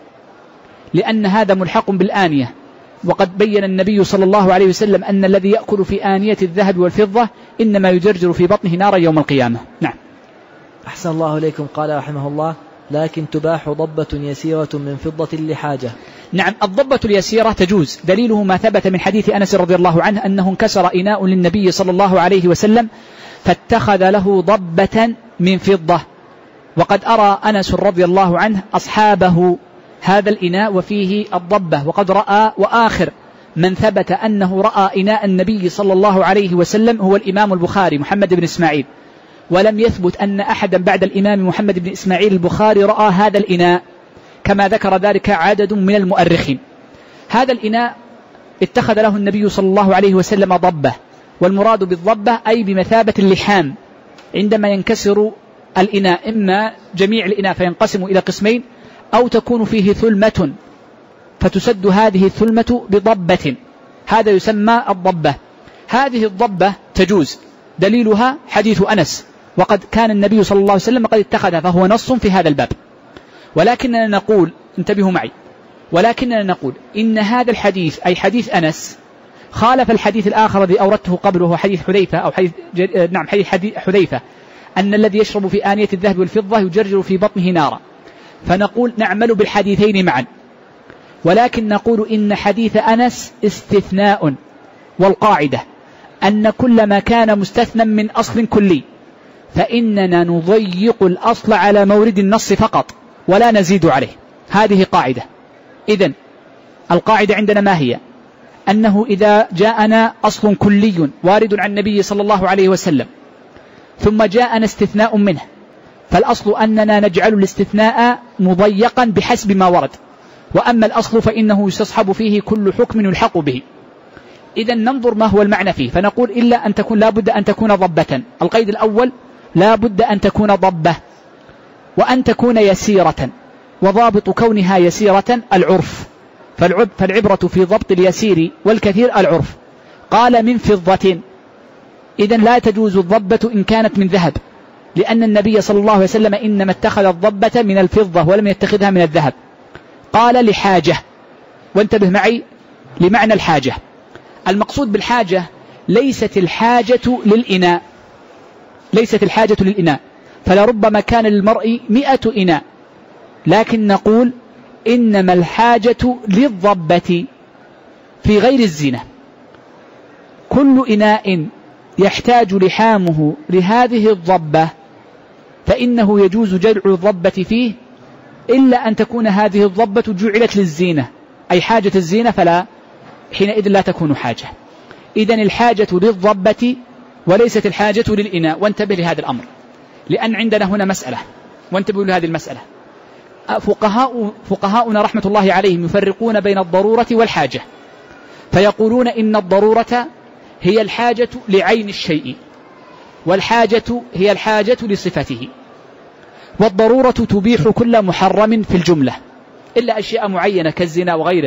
[SPEAKER 1] لأن هذا ملحق بالآنية. وقد بين النبي صلى الله عليه وسلم أن الذي يأكل في آنية الذهب والفضة إنما يجرجر في بطنه نارا يوم القيامة. نعم.
[SPEAKER 2] أحسن الله إليكم. قال رحمه الله لكن تباح ضبة يسيرة من فضة لحاجة.
[SPEAKER 1] نعم، الضبة اليسيرة تجوز، دليله ما ثبت من حديث أنس رضي الله عنه أنه انكسر إناء للنبي صلى الله عليه وسلم فاتخذ له ضبة من فضة، وقد أرى أنس رضي الله عنه أصحابه هذا الإناء وفيه الضبة، وقد رأى، وآخر من ثبت أنه رأى إناء النبي صلى الله عليه وسلم هو الإمام البخاري محمد بن إسماعيل، ولم يثبت أن أحدا بعد الإمام محمد بن إسماعيل البخاري رأى هذا الإناء كما ذكر ذلك عدد من المؤرخين. هذا الإناء اتخذ له النبي صلى الله عليه وسلم ضبة، والمراد بالضبة أي بمثابة اللحام عندما ينكسر الإناء، إما جميع الإناء فينقسم إلى قسمين أو تكون فيه ثلمة فتسد هذه الثلمة بضبة، هذا يسمى الضبة. هذه الضبة تجوز، دليلها حديث أنس، وقد كان النبي صلى الله عليه وسلم قد اتخذها، فهو نص في هذا الباب. ولكننا نقول، انتبهوا معي، ولكننا نقول إن هذا الحديث أي حديث أنس خالف الحديث الآخر الذي أوردته قبله حديث حذيفة أو حديث حذيفة أن الذي يشرب في آنية الذهب والفضة يجرجر في بطنه نارا، فنقول نعمل بالحديثين معا، ولكن نقول إن حديث أنس استثناء، والقاعدة أن كل ما كان مستثنى من أصل كلي فإننا نضيق الأصل على مورد النص فقط ولا نزيد عليه. هذه قاعدة. إذن القاعدة عندنا ما هي؟ أنه إذا جاءنا أصل كلي وارد عن النبي صلى الله عليه وسلم ثم جاءنا استثناء منه، فالأصل أننا نجعل الاستثناء مضيقا بحسب ما ورد، وأما الأصل فإنه يستصحب فيه كل حكم يلحق به. إذن ننظر ما هو المعنى فيه، فنقول إلا أن تكون لابد أن تكون ضبة. القيد الأول لابد أن تكون ضبة وأن تكون يسيرة، وضابط كونها يسيرة العرف، فالعبرة في ضبط اليسير والكثير العرف. قال من فضة، إذن لا تجوز الضبة إن كانت من ذهب، لأن النبي صلى الله عليه وسلم إنما اتخذ الضبة من الفضة ولم يتخذها من الذهب. قال لحاجة، وانتبه معي لمعنى الحاجة. المقصود بالحاجة ليست الحاجة للإناء، ليست الحاجة للإناء، فلربما كان للمرء 100 إناء، لكن نقول إنما الحاجة للضبة في غير الزينة. كل إناء يحتاج لحامه لهذه الضبة فإنه يجوز جلع الضبة فيه، إلا أن تكون هذه الضبة جعلت للزينة، أي حاجة الزينة، فلا حينئذ لا تكون حاجة. إذن الحاجة للضبة وليست الحاجة للإناء. وانتبه لهذا الأمر، لأن عندنا هنا مسألة، وانتبهوا لهذه المسألة. فقهاؤنا رحمة الله عليهم يفرقون بين الضرورة والحاجة، فيقولون إن الضرورة هي الحاجة لعين الشيء، والحاجة هي الحاجة لصفته، والضرورة تبيح كل محرم في الجملة إلا أشياء معينة كالزنا وغيره.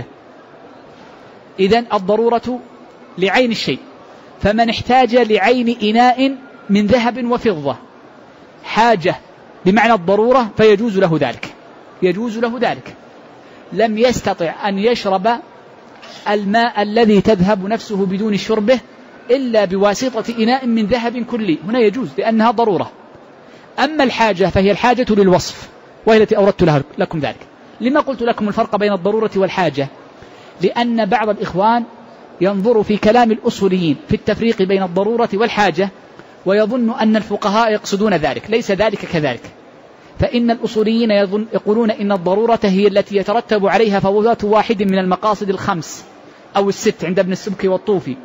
[SPEAKER 1] إذن الضرورة لعين الشيء، فمن احتاج لعين إناء من ذهب وفضة حاجة بمعنى الضرورة فيجوز له ذلك، يجوز له ذلك. لم يستطع أن يشرب الماء الذي تذهب نفسه بدون شربه إلا بواسطة إناء من ذهب كلي، هنا يجوز لأنها ضرورة. أما الحاجة فهي الحاجة للوصف، وهي التي أوردت لكم ذلك. لما قلت لكم الفرق بين الضرورة والحاجة؟ لأن بعض الإخوان ينظر في كلام الأصوليين في التفريق بين الضرورة والحاجة ويظن أن الفقهاء يقصدون ذلك، ليس ذلك كذلك. فإن الأصوليين يقولون إن الضرورة هي التي يترتب عليها فوات واحد من المقاصد الخمس أو الست عند ابن السبكي والطوفي،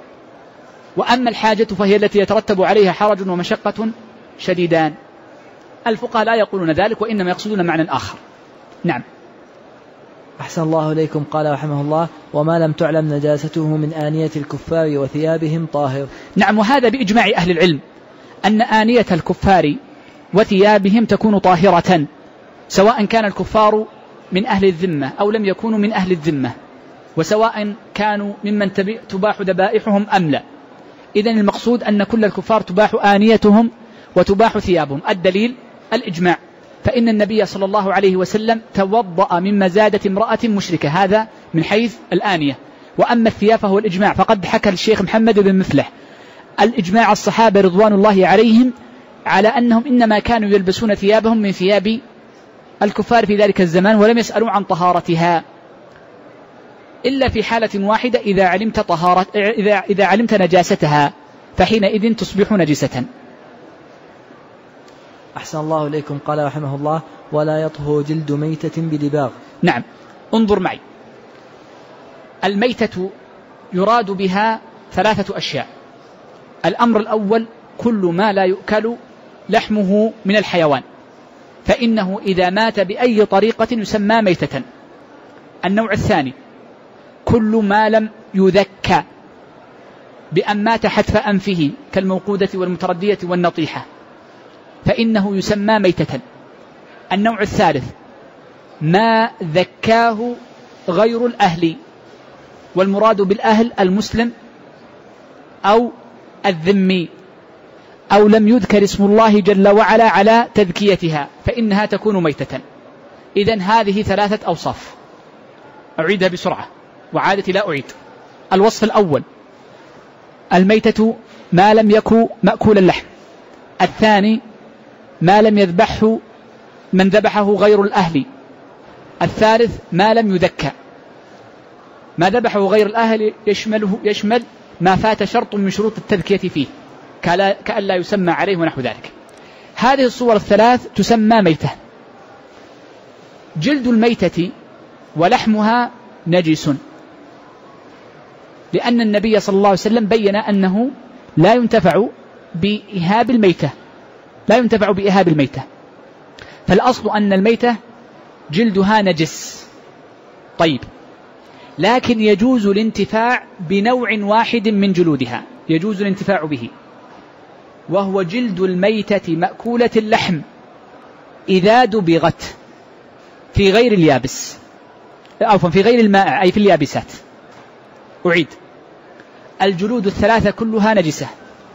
[SPEAKER 1] وأما الحاجة فهي التي يترتب عليها حرج ومشقة شديدان. الفقهاء لا يقولون ذلك، وإنما يقصدون معنى آخر. نعم.
[SPEAKER 2] أحسن الله إليكم. قال رحمه الله: وما لم تعلم نجاسته من آنية الكفار وثيابهم طاهر.
[SPEAKER 1] نعم، وهذا بإجماع أهل العلم أن آنية الكفار وثيابهم تكون طاهرة، سواء كان الكفار من أهل الذمة أو لم يكونوا من أهل الذمة، وسواء كانوا ممن تباح ذبائحهم أم لا. إذن المقصود أن كل الكفار تباح آنيتهم وتباح ثيابهم. الدليل الإجماع، فإن النبي صلى الله عليه وسلم توضأ من مزادة امرأة مشركة، هذا من حيث الآنية. وأما الثياب فهو الإجماع، فقد حكى الشيخ محمد بن مفلح الإجماع الصحابة رضوان الله عليهم على أنهم إنما كانوا يلبسون ثيابهم من ثياب الكفار في ذلك الزمان، ولم يسألوا عن طهارتها إلا في حالة واحدة، إذا علمت نجاستها فحينئذ تصبح نجسة.
[SPEAKER 2] أحسن الله إليكم. قال رحمه الله: ولا يطهر جلد ميتة بدباغ.
[SPEAKER 1] نعم، انظر معي. الميتة يراد بها 3 أشياء. الأمر الأول: كل ما لا يؤكل لحمه من الحيوان، فإنه إذا مات بأي طريقة يسمى ميتة. النوع الثاني: كل ما لم يذكى بأن مات حتف أنفه كالموقودة والمتردية والنطيحة، فإنه يسمى ميتة. النوع الثالث: ما ذكاه غير الأهل، والمراد بالأهل المسلم أو الذمي، أو لم يذكر اسم الله جل وعلا على تذكيتها، فإنها تكون ميتة. إذن هذه 3 أوصاف. أعيدها بسرعة، وعادتي لا أعيد. الوصف الأول: الميتة ما لم يكن مأكول اللحم. الثاني: ما لم يذبحه من ذبحه غير الأهل. الثالث: ما لم يذكى. ما ذبحه غير الأهل يشمل ما فات شرط من شروط التذكية فيه كأن لا يسمى عليه ونحو ذلك. هذه الصور الثلاث تسمى ميتة. جلد الميتة ولحمها نجس، لأن النبي صلى الله عليه وسلم بين أنه لا ينتفع بإهاب الميتة، فالأصل أن الميتة جلدها نجس. طيب، لكن يجوز الانتفاع بنوع واحد من جلودها، يجوز الانتفاع به، وهو جلد الميتة مأكولة اللحم إذا دبغت في غير اليابس، عفوا في غير الماء، أي في اليابسات. أعيد، الجلود الثلاثة كلها نجسة،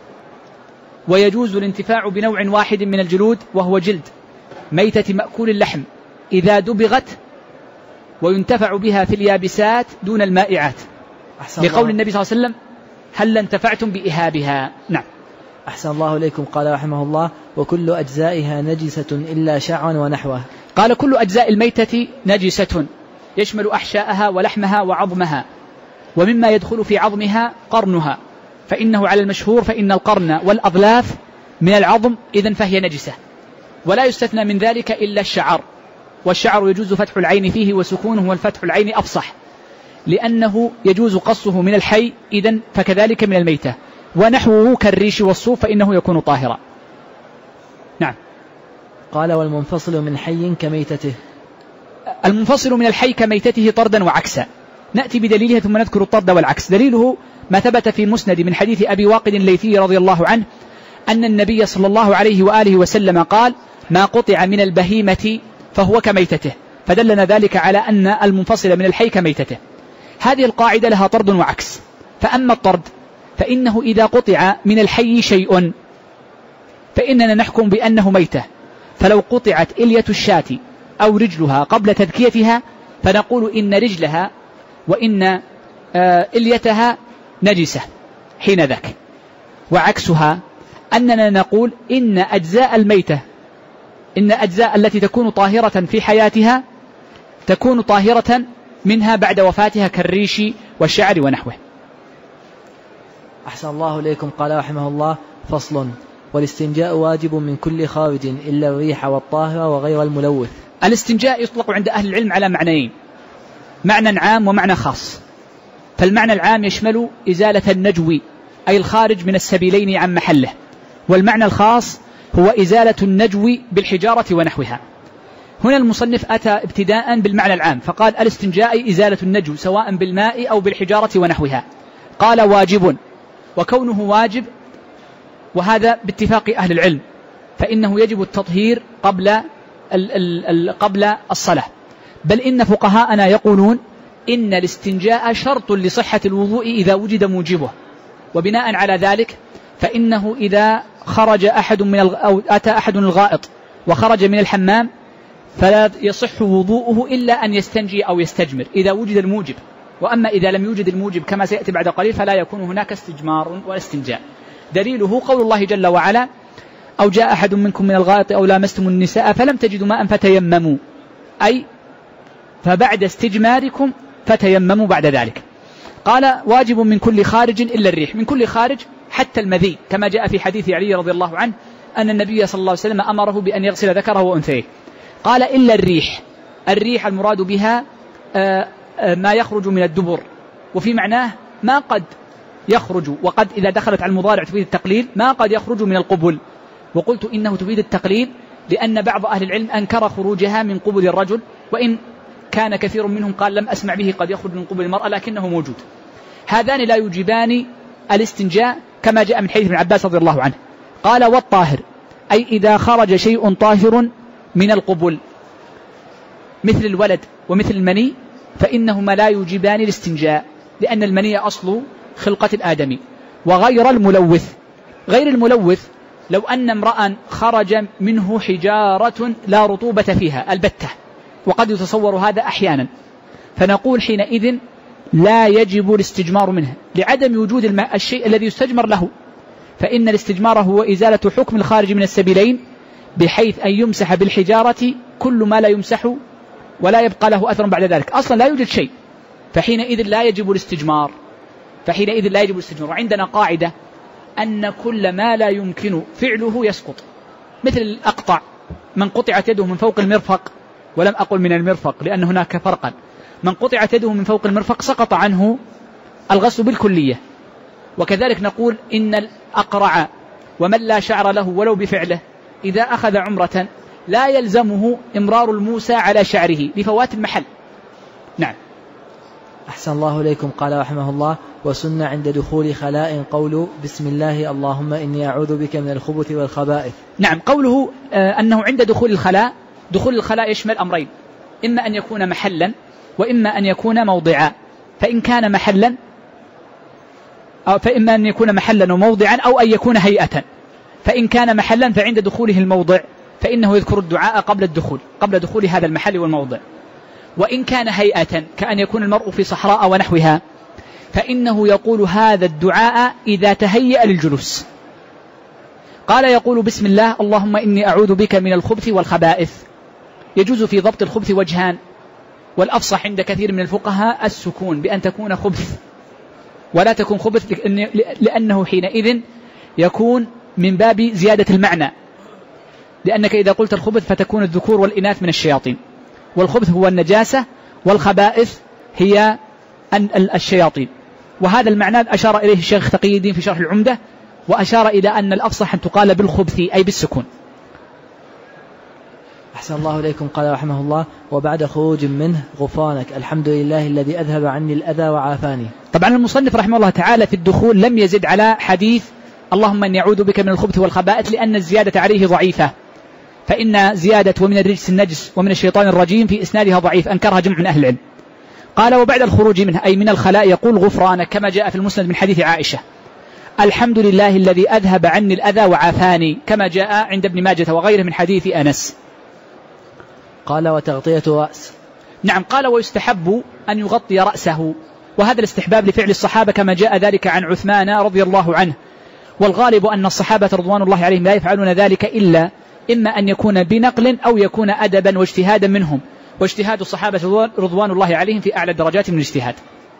[SPEAKER 1] ويجوز الانتفاع بنوع واحد من الجلود وهو جلد ميتة مأكول اللحم إذا دبغت، وينتفع بها في اليابسات دون المائعات، لقول النبي صلى الله عليه وسلم: هل انتفعتم بإهابها؟ نعم.
[SPEAKER 2] أحسن الله إليكم. قال رحمه الله: وكل أجزائها نجسة إلا شعرا ونحوه.
[SPEAKER 1] قال: كل أجزاء الميتة نجسة، يشمل أحشاءها ولحمها وعظمها، ومما يدخل في عظمها قرنها، فإنه على المشهور فإن القرن والأظلاف من العظم، إذن فهي نجسة، ولا يستثنى من ذلك إلا الشعر، والشعر يجوز فتح العين فيه وسكونه، والفتح العين أفصح لأنه يجوز قصه من الحي، إذن فكذلك من الميتة، ونحوه كالريش والصوف فإنه يكون طاهرا. نعم.
[SPEAKER 2] قال: والمنفصل من حي كميتته.
[SPEAKER 1] المنفصل من الحي كميتته طردا وعكسا. نأتي بدليلها ثم نذكر الطرد والعكس. دليله ما ثبت في مسند من حديث أبي واقد الليثي رضي الله عنه أن النبي صلى الله عليه وآله وسلم قال: ما قطع من البهيمة فهو كميتته، فدلنا ذلك على أن المنفصل من الحي كميتته. هذه القاعدة لها طرد وعكس. فأما الطرد فإنه إذا قطع من الحي شيء فإننا نحكم بأنه ميتة، فلو قطعت إلية الشاة أو رجلها قبل تذكيتها فنقول إن رجلها وإن إليتها نجسة حين ذاك. وعكسها أننا نقول إن أجزاء الميتة، إن أجزاء التي تكون طاهرة في حياتها تكون طاهرة منها بعد وفاتها كالريش والشعر ونحوه.
[SPEAKER 2] أحسن الله إليكم. قال رحمه الله: فصل: والاستنجاء واجب من كل خارج إلا الريح والطاهرة وغير الملوث.
[SPEAKER 1] الاستنجاء يطلق عند أهل العلم على معنيين: معنى عام ومعنى خاص. فالمعنى العام يشمل إزالة النجو أي الخارج من السبيلين عن محله، والمعنى الخاص هو إزالة النجو بالحجارة ونحوها. هنا المصنف أتى ابتداء بالمعنى العام فقال: الاستنجاء إزالة النجو سواء بالماء أو بالحجارة ونحوها. قال: واجب، وكونه واجب وهذا باتفاق أهل العلم، فإنه يجب التطهير قبل الصلاة، بل إن فقهاءنا يقولون إن الاستنجاء شرط لصحة الوضوء إذا وجد موجبه. وبناء على ذلك فإنه إذا خرج أو أتى أحد الغائط وخرج من الحمام فلا يصح وضوءه إلا أن يستنجي أو يستجمر إذا وجد الموجب، وأما إذا لم يوجد الموجب كما سيأتي بعد قليل فلا يكون هناك استجمار ولا استنجاء. دليله قول الله جل وعلا: أو جاء أحد منكم من الغائط أو لامستم النساء فلم تجدوا ماء فتيمموا، أي فبعد استجماركم فتيمموا بعد ذلك. قال: واجب من كل خارج إلا الريح، من كل خارج حتى المذي، كما جاء في حديث علي رضي الله عنه أن النبي صلى الله عليه وسلم أمره بأن يغسل ذكره وأنثيه. قال: إلا الريح. الريح المراد بها ما يخرج من الدبر، وفي معناه ما قد يخرج، وقد إذا دخلت على المضارع تفيد التقليل، ما قد يخرج من القبل. وقلت إنه تفيد التقليل لأن بعض أهل العلم أنكر خروجها من قبل الرجل، وإن كان كثير منهم قال لم أسمع به قد يخرج من قبل المرأة لكنه موجود. هذان لا يوجبان الاستنجاء كما جاء من حديث ابن عباس رضي الله عنه. قال: والطاهر، أي إذا خرج شيء طاهر من القبل مثل الولد ومثل المني فإنهما لا يوجبان الاستنجاء، لأن المني أصل خلقة الآدمي. وغير الملوث، غير الملوث لو أن امرأ خرج منه حجارة لا رطوبة فيها البتة، وقد يتصور هذا أحيانا، فنقول حينئذ لا يجب الاستجمار منه لعدم وجود الشيء الذي يستجمر له، فإن الاستجمار هو إزالة حكم الخارج من السبيلين، بحيث أن يمسح بالحجارة كل ما لا يمسح ولا يبقى له أثر بعد ذلك. أصلا لا يوجد شيء فحينئذ لا يجب الاستجمار. وعندنا قاعدة أن كل ما لا يمكن فعله يسقط، مثل الأقطع، من قطعت يده من فوق المرفق، ولم أقل من المرفق لأن هناك فرقا، من قطعت يده من فوق المرفق سقط عنه الغسل بالكلية. وكذلك نقول إن الأقرع ومن لا شعر له ولو بفعله إذا أخذ عمرة لا يلزمه إمرار الموسى على شعره لفوات المحل. نعم.
[SPEAKER 2] أحسن الله إليكم. قال رحمه الله: وسن عند دخول خلاء قول بسم الله اللهم إني أعوذ بك من الخبث والخبائث.
[SPEAKER 1] نعم، قوله أنه عند دخول الخلاء، دخول الخلاء يشمل أمرين، إما أن يكون محلا وإما أن يكون موضعا. فإما أن يكون محلا وموضعا أو أن يكون هيئة. فإن كان محلا فعند دخوله الموضع فإنه يذكر الدعاء قبل دخول هذا المحل والموضع. وإن كان هيئة كأن يكون المرء في صحراء ونحوها فإنه يقول هذا الدعاء إذا تهيأ للجلوس. قال يقول بسم الله اللهم إني أعوذ بك من الخبث والخبائث. يجوز في ضبط الخبث وجهان، والأفصح عند كثير من الفقهاء السكون بأن تكون خبث ولا تكون خبث، لأنه حينئذ يكون من باب زيادة المعنى، لأنك إذا قلت الخبث فتكون الذكور والإناث من الشياطين، والخبث هو النجاسة والخبائث هي الشياطين. وهذا المعنى أشار إليه الشيخ تقي الدين في شرح العمدة، وأشار إلى أن الأفصح أن تقال بالخبث أي بالسكون.
[SPEAKER 2] أحسن الله إليكم. قال رحمه الله: وبعد خروج منه غفرانك الحمد لله الذي أذهب عني الأذى وعافاني.
[SPEAKER 1] طبعا المصنف رحمه الله تعالى في الدخول لم يزد على حديث اللهم إني أعوذ بك من الخبث والخبائث، لأن الزيادة عليه ضعيفة، فإن زيادة ومن الرجس النجس ومن الشيطان الرجيم في إسنادها ضعيف، أنكرها جمع من أهل العلم. قال وبعد الخروج منه أي من الخلاء يقول غفرانك، كما جاء في المسند من حديث عائشة الحمد لله الذي أذهب عني الأذى وعافاني، كما جاء عند ابن ماجة وغيره من حديث أنس.
[SPEAKER 2] قال وتغطية رأس.
[SPEAKER 1] نعم، قال ويستحب أن يغطي رأسه، وهذا الاستحباب لفعل الصحابة كما جاء ذلك عن عثمان رضي الله عنه. والغالب أن الصحابة رضوان الله عليهم لا يفعلون ذلك إلا إما أن يكون بنقل أو يكون أدبا واجتهادا منهم، واجتهاد الصحابة رضوان الله عليهم في أعلى درجات من الاجتهاد.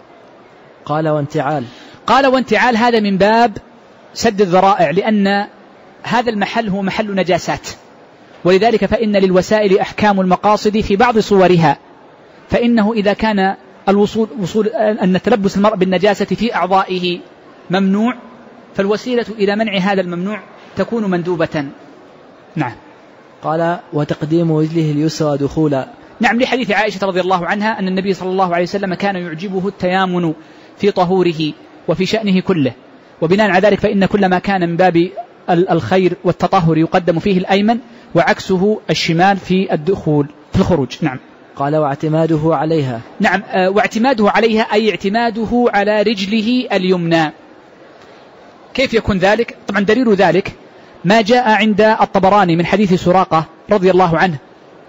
[SPEAKER 1] قال وانتعال هذا من باب سد الذرائع، لأن هذا المحل هو محل نجاسات، ولذلك فإن للوسائل أحكام المقاصد في بعض صورها، فإنه إذا كان أن تلبس المرء بالنجاسة في أعضائه ممنوع، فالوسيلة إلى منع هذا الممنوع تكون مندوبة. نعم.
[SPEAKER 2] قال وتقديم رجله اليسرى دخولا.
[SPEAKER 1] نعم، لحديث عائشة رضي الله عنها أن النبي صلى الله عليه وسلم كان يعجبه التيامن في طهوره وفي شأنه كله، وبناء على ذلك فإن كل ما كان من باب الخير والتطهر يقدم فيه الأيمن، وعكسه الشمال في الخروج. نعم.
[SPEAKER 2] قال واعتماده عليها.
[SPEAKER 1] نعم، واعتماده عليها أي اعتماده على رجله اليمنى. كيف يكون ذلك؟ طبعا دليل ذلك ما جاء عند الطبراني من حديث سراقة رضي الله عنه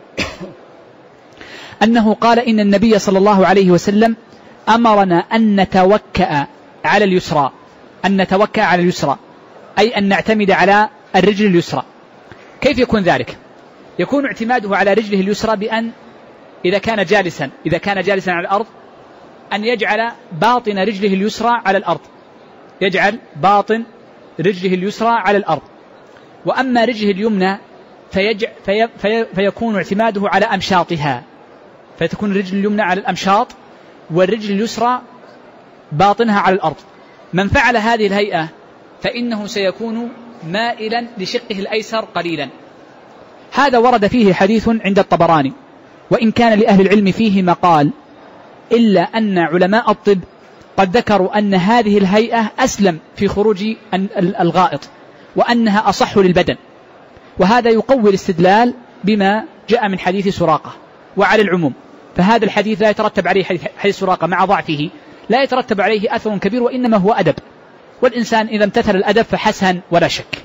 [SPEAKER 1] أنه قال إن النبي صلى الله عليه وسلم أمرنا أن نتوكأ على اليسرى، أي أن نعتمد على الرجل اليسرى. كيف يكون ذلك؟ يكون اعتماده على رجله اليسرى بأن إذا كان جالسا على الأرض أن يجعل باطن رجله اليسرى على الأرض، وأما رجله اليمنى فيكون اعتماده على أمشاطها، فتكون الرجل اليمنى على الأمشاط والرجل اليسرى باطنها على الأرض. من فعل هذه الهيئة فإنه سيكون مائلا لشقه الأيسر قليلا. هذا ورد فيه حديث عند الطبراني، وإن كان لأهل العلم فيه مقال، إلا أن علماء الطب قد ذكروا أن هذه الهيئة أسلم في خروج الغائط، وأنها أصح للبدن، وهذا يقوي الاستدلال بما جاء من حديث سراقة. وعلى العموم فهذا الحديث لا يترتب عليه حديث سراقة مع ضعفه، لا يترتب عليه أثر كبير، وإنما هو أدب، والإنسان إذا امتثل الأدب فحسن ولا شك.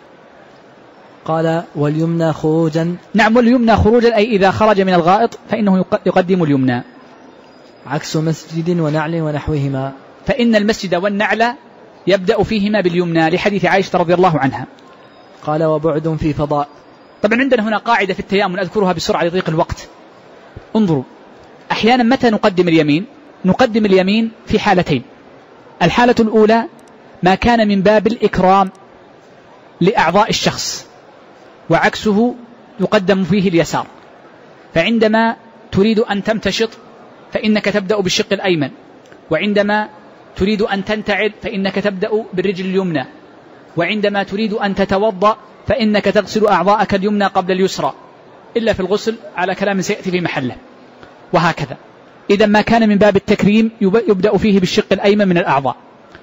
[SPEAKER 2] قال واليمنى خروجا.
[SPEAKER 1] نعم، واليمنى خروجا أي إذا خرج من الغائط فإنه يقدم اليمنى.
[SPEAKER 2] عكس مسجد ونعل ونحوهما،
[SPEAKER 1] فإن المسجد والنعل يبدأ فيهما باليمنى لحديث عائشة رضي الله عنها.
[SPEAKER 2] قال وبعد في فضاء.
[SPEAKER 1] طبعا عندنا هنا قاعدة في التيامن أذكرها بسرعة لضيق الوقت. انظروا، أحيانا متى نقدم اليمين؟ نقدم اليمين في حالتين. الحالة الأولى ما كان من باب الإكرام لأعضاء الشخص، وعكسه يقدم فيه اليسار. فعندما تريد أن تمتشط فإنك تبدأ بالشق الأيمن، وعندما تريد أن تنتعل فإنك تبدأ بالرجل اليمنى، وعندما تريد أن تتوضأ فإنك تغسل أعضاءك اليمنى قبل اليسرى، إلا في الغسل على كلام سيأتي في محله، وهكذا. إذا ما كان من باب التكريم يبدأ فيه بالشق الأيمن من الأعضاء،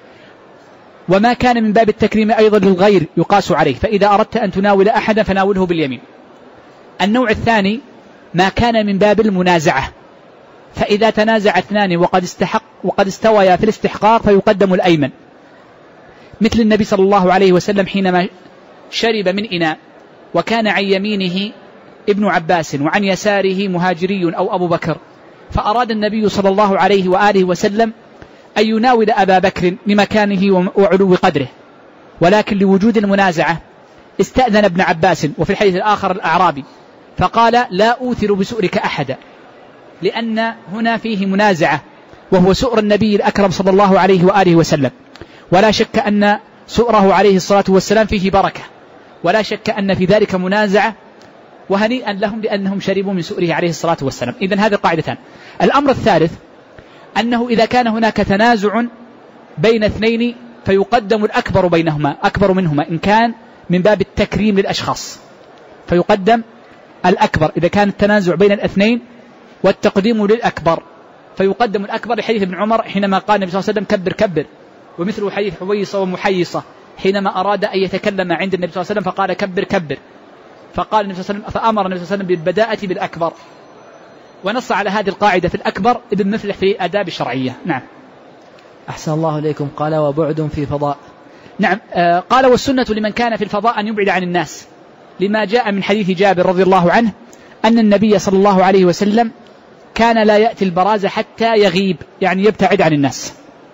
[SPEAKER 1] وما كان من باب التكريم أيضا للغير يقاس عليه، فإذا أردت أن تناول أحدا فناوله باليمين. النوع الثاني ما كان من باب المنازعة، فإذا تنازع اثنان وقد استويا في الاستحقاق فيقدم الأيمن، مثل النبي صلى الله عليه وسلم حينما شرب من إناء وكان عن يمينه ابن عباس وعن يساره مهاجري أو أبو بكر، فأراد النبي صلى الله عليه وآله وسلم أن يناول أبا بكر لمكانه وعلو قدره، ولكن لوجود المنازعة استأذن ابن عباس، وفي الحديث الآخر الأعرابي، فقال لا أوثر بسؤرك أحدا، لأن هنا فيه منازعة وهو سؤر النبي الأكرم صلى الله عليه وآله وسلم، ولا شك أن سؤره عليه الصلاة والسلام فيه بركة، ولا شك أن في ذلك منازعة، وهنيئا لهم لأنهم شربوا من سؤره عليه الصلاة والسلام. إذن هذه قاعدتان. الأمر الثالث أنه إذا كان هناك تنازع بين اثنين فيقدم الأكبر بينهما، أكبر منهما، إن كان من باب التكريم للأشخاص فيقدم الأكبر، إذا كان التنازع بين الاثنين والتقديم للأكبر فيقدم الأكبر، لحديث ابن عمر حينما قال النبي صلى الله عليه وسلم كبر كبر، ومثل حديث حويصة ومحيصة حينما أراد أن يتكلم عند النبي صلى الله عليه وسلم فقال كبر كبر، فقال النبي صلى الله عليه وسلم، فأمر النبي صلى الله عليه وسلم بالبداءة بالأكبر، ونص على هذه القاعدة في الأكبر ابن مفلح في آداب الشرعية. نعم.
[SPEAKER 2] أحسن الله إليكم. قال وبعد في فضاء.
[SPEAKER 1] نعم. قال والسنة لمن كان في الفضاء أن يبعد عن الناس، لما جاء من حديث جابر رضي الله عنه أن النبي صلى الله عليه وسلم كان لا يأتي البراز حتى يغيب، يعني يبتعد عن الناس.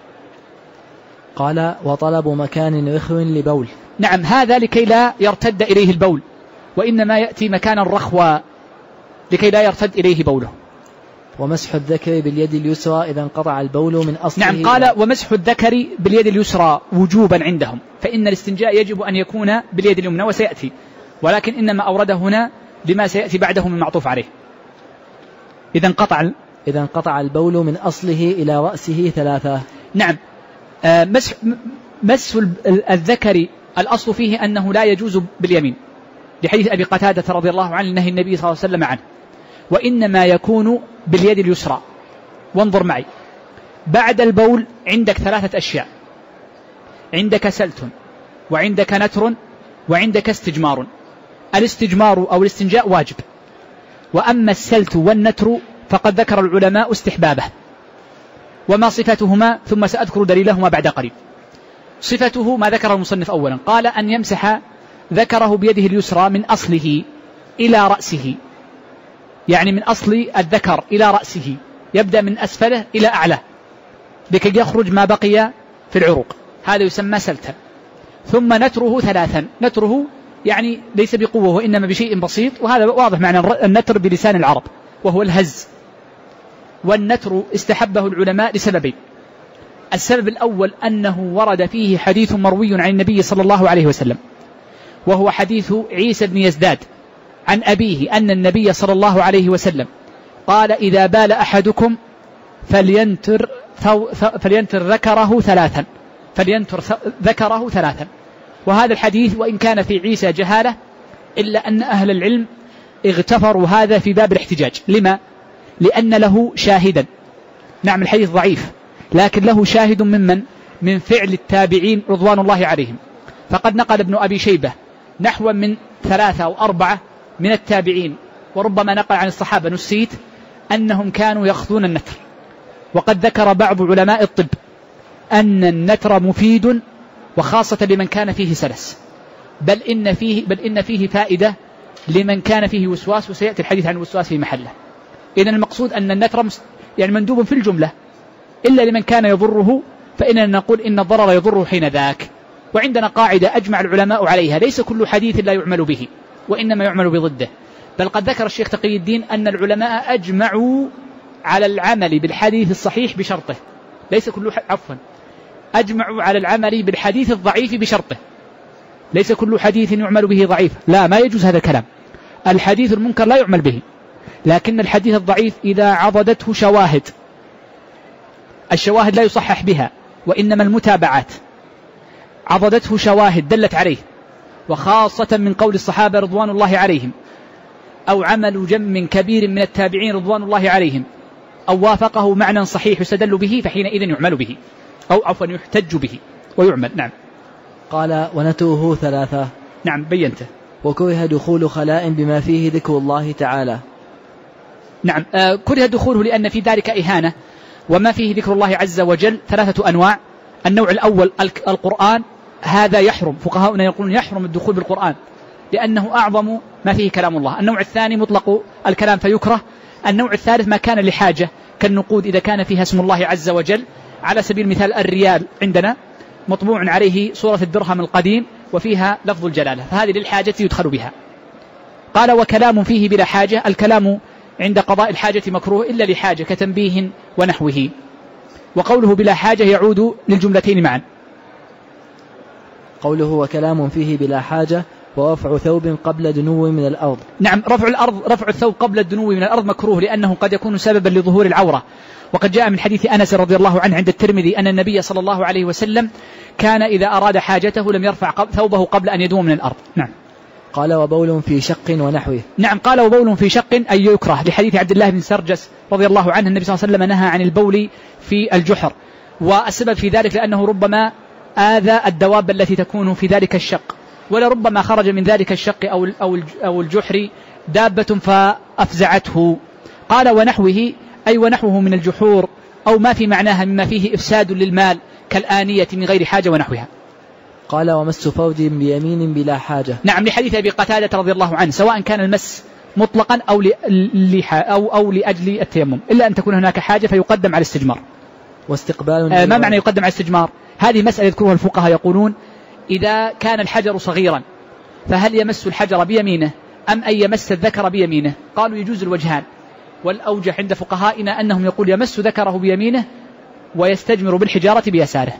[SPEAKER 2] قال وطلب مكان رخو لبول.
[SPEAKER 1] نعم، هذا لكي لا يرتد إليه البول، وإنما يأتي مكانا رخوا لكي لا يرتد إليه بوله.
[SPEAKER 2] ومسح الذكر باليد اليسرى إذا انقطع البول من أصله.
[SPEAKER 1] نعم. قال ومسح الذكر باليد اليسرى وجوبا عندهم، فإن الاستنجاء يجب أن يكون باليد اليمنى وسيأتي، ولكن إنما أورده هنا لما سيأتي بعده من معطوف عليه. إذا انقطع البول من أصله إلى رأسه 3. نعم. مسح الذكر الأصل فيه أنه لا يجوز باليمين، لحديث أبي قتادة رضي الله عنه نهي النبي صلى الله عليه وسلم عنه، وإنما يكون باليد اليسرى. وانظر معي، بعد البول عندك 3 أشياء، عندك سلت، وعندك نتر، وعندك استجمار. الاستجمار أو الاستنجاء واجب، وأما السلت والنتر فقد ذكر العلماء استحبابه. وما صفتهما؟ ثم سأذكر دليلهما بعد قريب. صفته ما ذكر المصنف أولا، قال أن يمسح ذكره بيده اليسرى من أصله إلى رأسه، يعني من أصل الذكر إلى رأسه، يبدأ من أسفله إلى أعلى لكي يخرج ما بقي في العروق، هذا يسمى سلتا. ثم نتره 3، نتره يعني ليس بقوة وإنما بشيء بسيط، وهذا واضح معنى النتر بلسان العرب، وهو الهز. والنتر استحبه العلماء لسببين. السبب الأول أنه ورد فيه حديث مروي عن النبي صلى الله عليه وسلم، وهو حديث عيسى بن يزداد عن أبيه أن النبي صلى الله عليه وسلم قال إذا بال أحدكم فلينتر ذكره 3. وهذا الحديث وإن كان في عيسى جهالة إلا أن أهل العلم اغتفروا هذا في باب الاحتجاج. لما؟ لأن له شاهدا. نعم الحديث ضعيف، لكن له شاهد من فعل التابعين رضوان الله عليهم. فقد نقل ابن أبي شيبة نحو من 3 أو 4 من التابعين، وربما نقل عن الصحابة نسيت، أنهم كانوا يأخذون النتر. وقد ذكر بعض علماء الطب أن النتر مفيد، وخاصة لمن كان فيه سلس، بل إن فيه فائدة لمن كان فيه وسواس، وسيأتي الحديث عن الوسواس في محله. إذن المقصود أن النتر يعني مندوب في الجملة، إلا لمن كان يضره، فإننا نقول إن الضرر يضره حين ذاك. وعندنا قاعدة أجمع العلماء عليها، ليس كل حديث لا يعمل به، وإنما يعمل بضده. بل قد ذكر الشيخ تقي الدين أن العلماء أجمعوا على العمل بالحديث الصحيح بشرطه، ليس كل أجمعوا على العمل بالحديث الضعيف بشرطه، ليس كل حديث يعمل به ضعيف، لا، ما يجوز هذا الكلام. الحديث المنكر لا يعمل به، لكن الحديث الضعيف إذا عضدته شواهد، الشواهد لا يصحح بها، وإنما المتابعات، عضدته شواهد دلت عليه، وخاصة من قول الصحابة رضوان الله عليهم، أو عمل جم كبير من التابعين رضوان الله عليهم، أو وافقه معنى صحيح يستدل به، فحينئذ يعمل به، أو عفوا يحتج به ويعمل. نعم.
[SPEAKER 2] قال ونتوه ثلاثة.
[SPEAKER 1] نعم بينته.
[SPEAKER 2] وكره دخول خلاء بما فيه ذكر الله تعالى.
[SPEAKER 1] نعم، كره دخوله لأن في ذلك إهانة، وما فيه ذكر الله عز وجل 3 أنواع. النوع الأول القرآن، هذا يحرم، فقهاؤنا يقولون يحرم الدخول بالقرآن لأنه أعظم ما فيه كلام الله. النوع الثاني مطلق الكلام فيكره. النوع الثالث ما كان لحاجة كالنقود إذا كان فيها اسم الله عز وجل، على سبيل المثال الريال عندنا مطبوع عليه صورة الدرهم القديم وفيها لفظ الجلالة، فهذه للحاجة يدخل بها. قال وكلام فيه بلا حاجة، الكلام عند قضاء الحاجة مكروه إلا لحاجة كتنبيه ونحوه. وقوله بلا حاجة يعود للجملتين معا.
[SPEAKER 2] قوله وكلام فيه بلا حاجة ورفع ثوب قبل دنو من الأرض.
[SPEAKER 1] نعم، رفع الثوب قبل الدنو من الأرض مكروه لأنه قد يكون سببا لظهور العورة، وقد جاء من حديث أنس رضي الله عنه عند الترمذي أن النبي صلى الله عليه وسلم كان إذا أراد حاجته لم يرفع ثوبه قبل أن يدنو من الأرض. نعم.
[SPEAKER 2] قال وبول في شق ونحوه.
[SPEAKER 1] نعم، قال وبول في شق أي يكره، لحديث عبد الله بن سرجس رضي الله عنه النبي صلى الله عليه وسلم نهى عن البول في الجحر، والسبب في ذلك لأنه ربما آذى الدواب التي تكون في ذلك الشق، ولربما خرج من ذلك الشق أو الجحر دابة فأفزعته. قال ونحوه أي ونحوه من الجحور أو ما في معناها مما فيه إفساد للمال كالآنية من غير حاجة ونحوها.
[SPEAKER 2] قال ومس فرج بيمين بلا حاجة.
[SPEAKER 1] نعم، لحديث أبي قتادة رضي الله عنه، سواء كان المس مطلقا أو لأجل التيمم، إلا أن تكون هناك حاجة فيقدم على الاستجمار.
[SPEAKER 2] واستقبال
[SPEAKER 1] ما معنى يقدم على الاستجمار؟ هذه مسألة يذكرها الفقهاء، يقولون إذا كان الحجر صغيرا فهل يمس الحجر بيمينه أم أن يمس الذكر بيمينه؟ قالوا يجوز الوجهان، والأوجه عند فقهائنا أنهم يقول يمس ذكره بيمينه ويستجمر بالحجارة بيساره.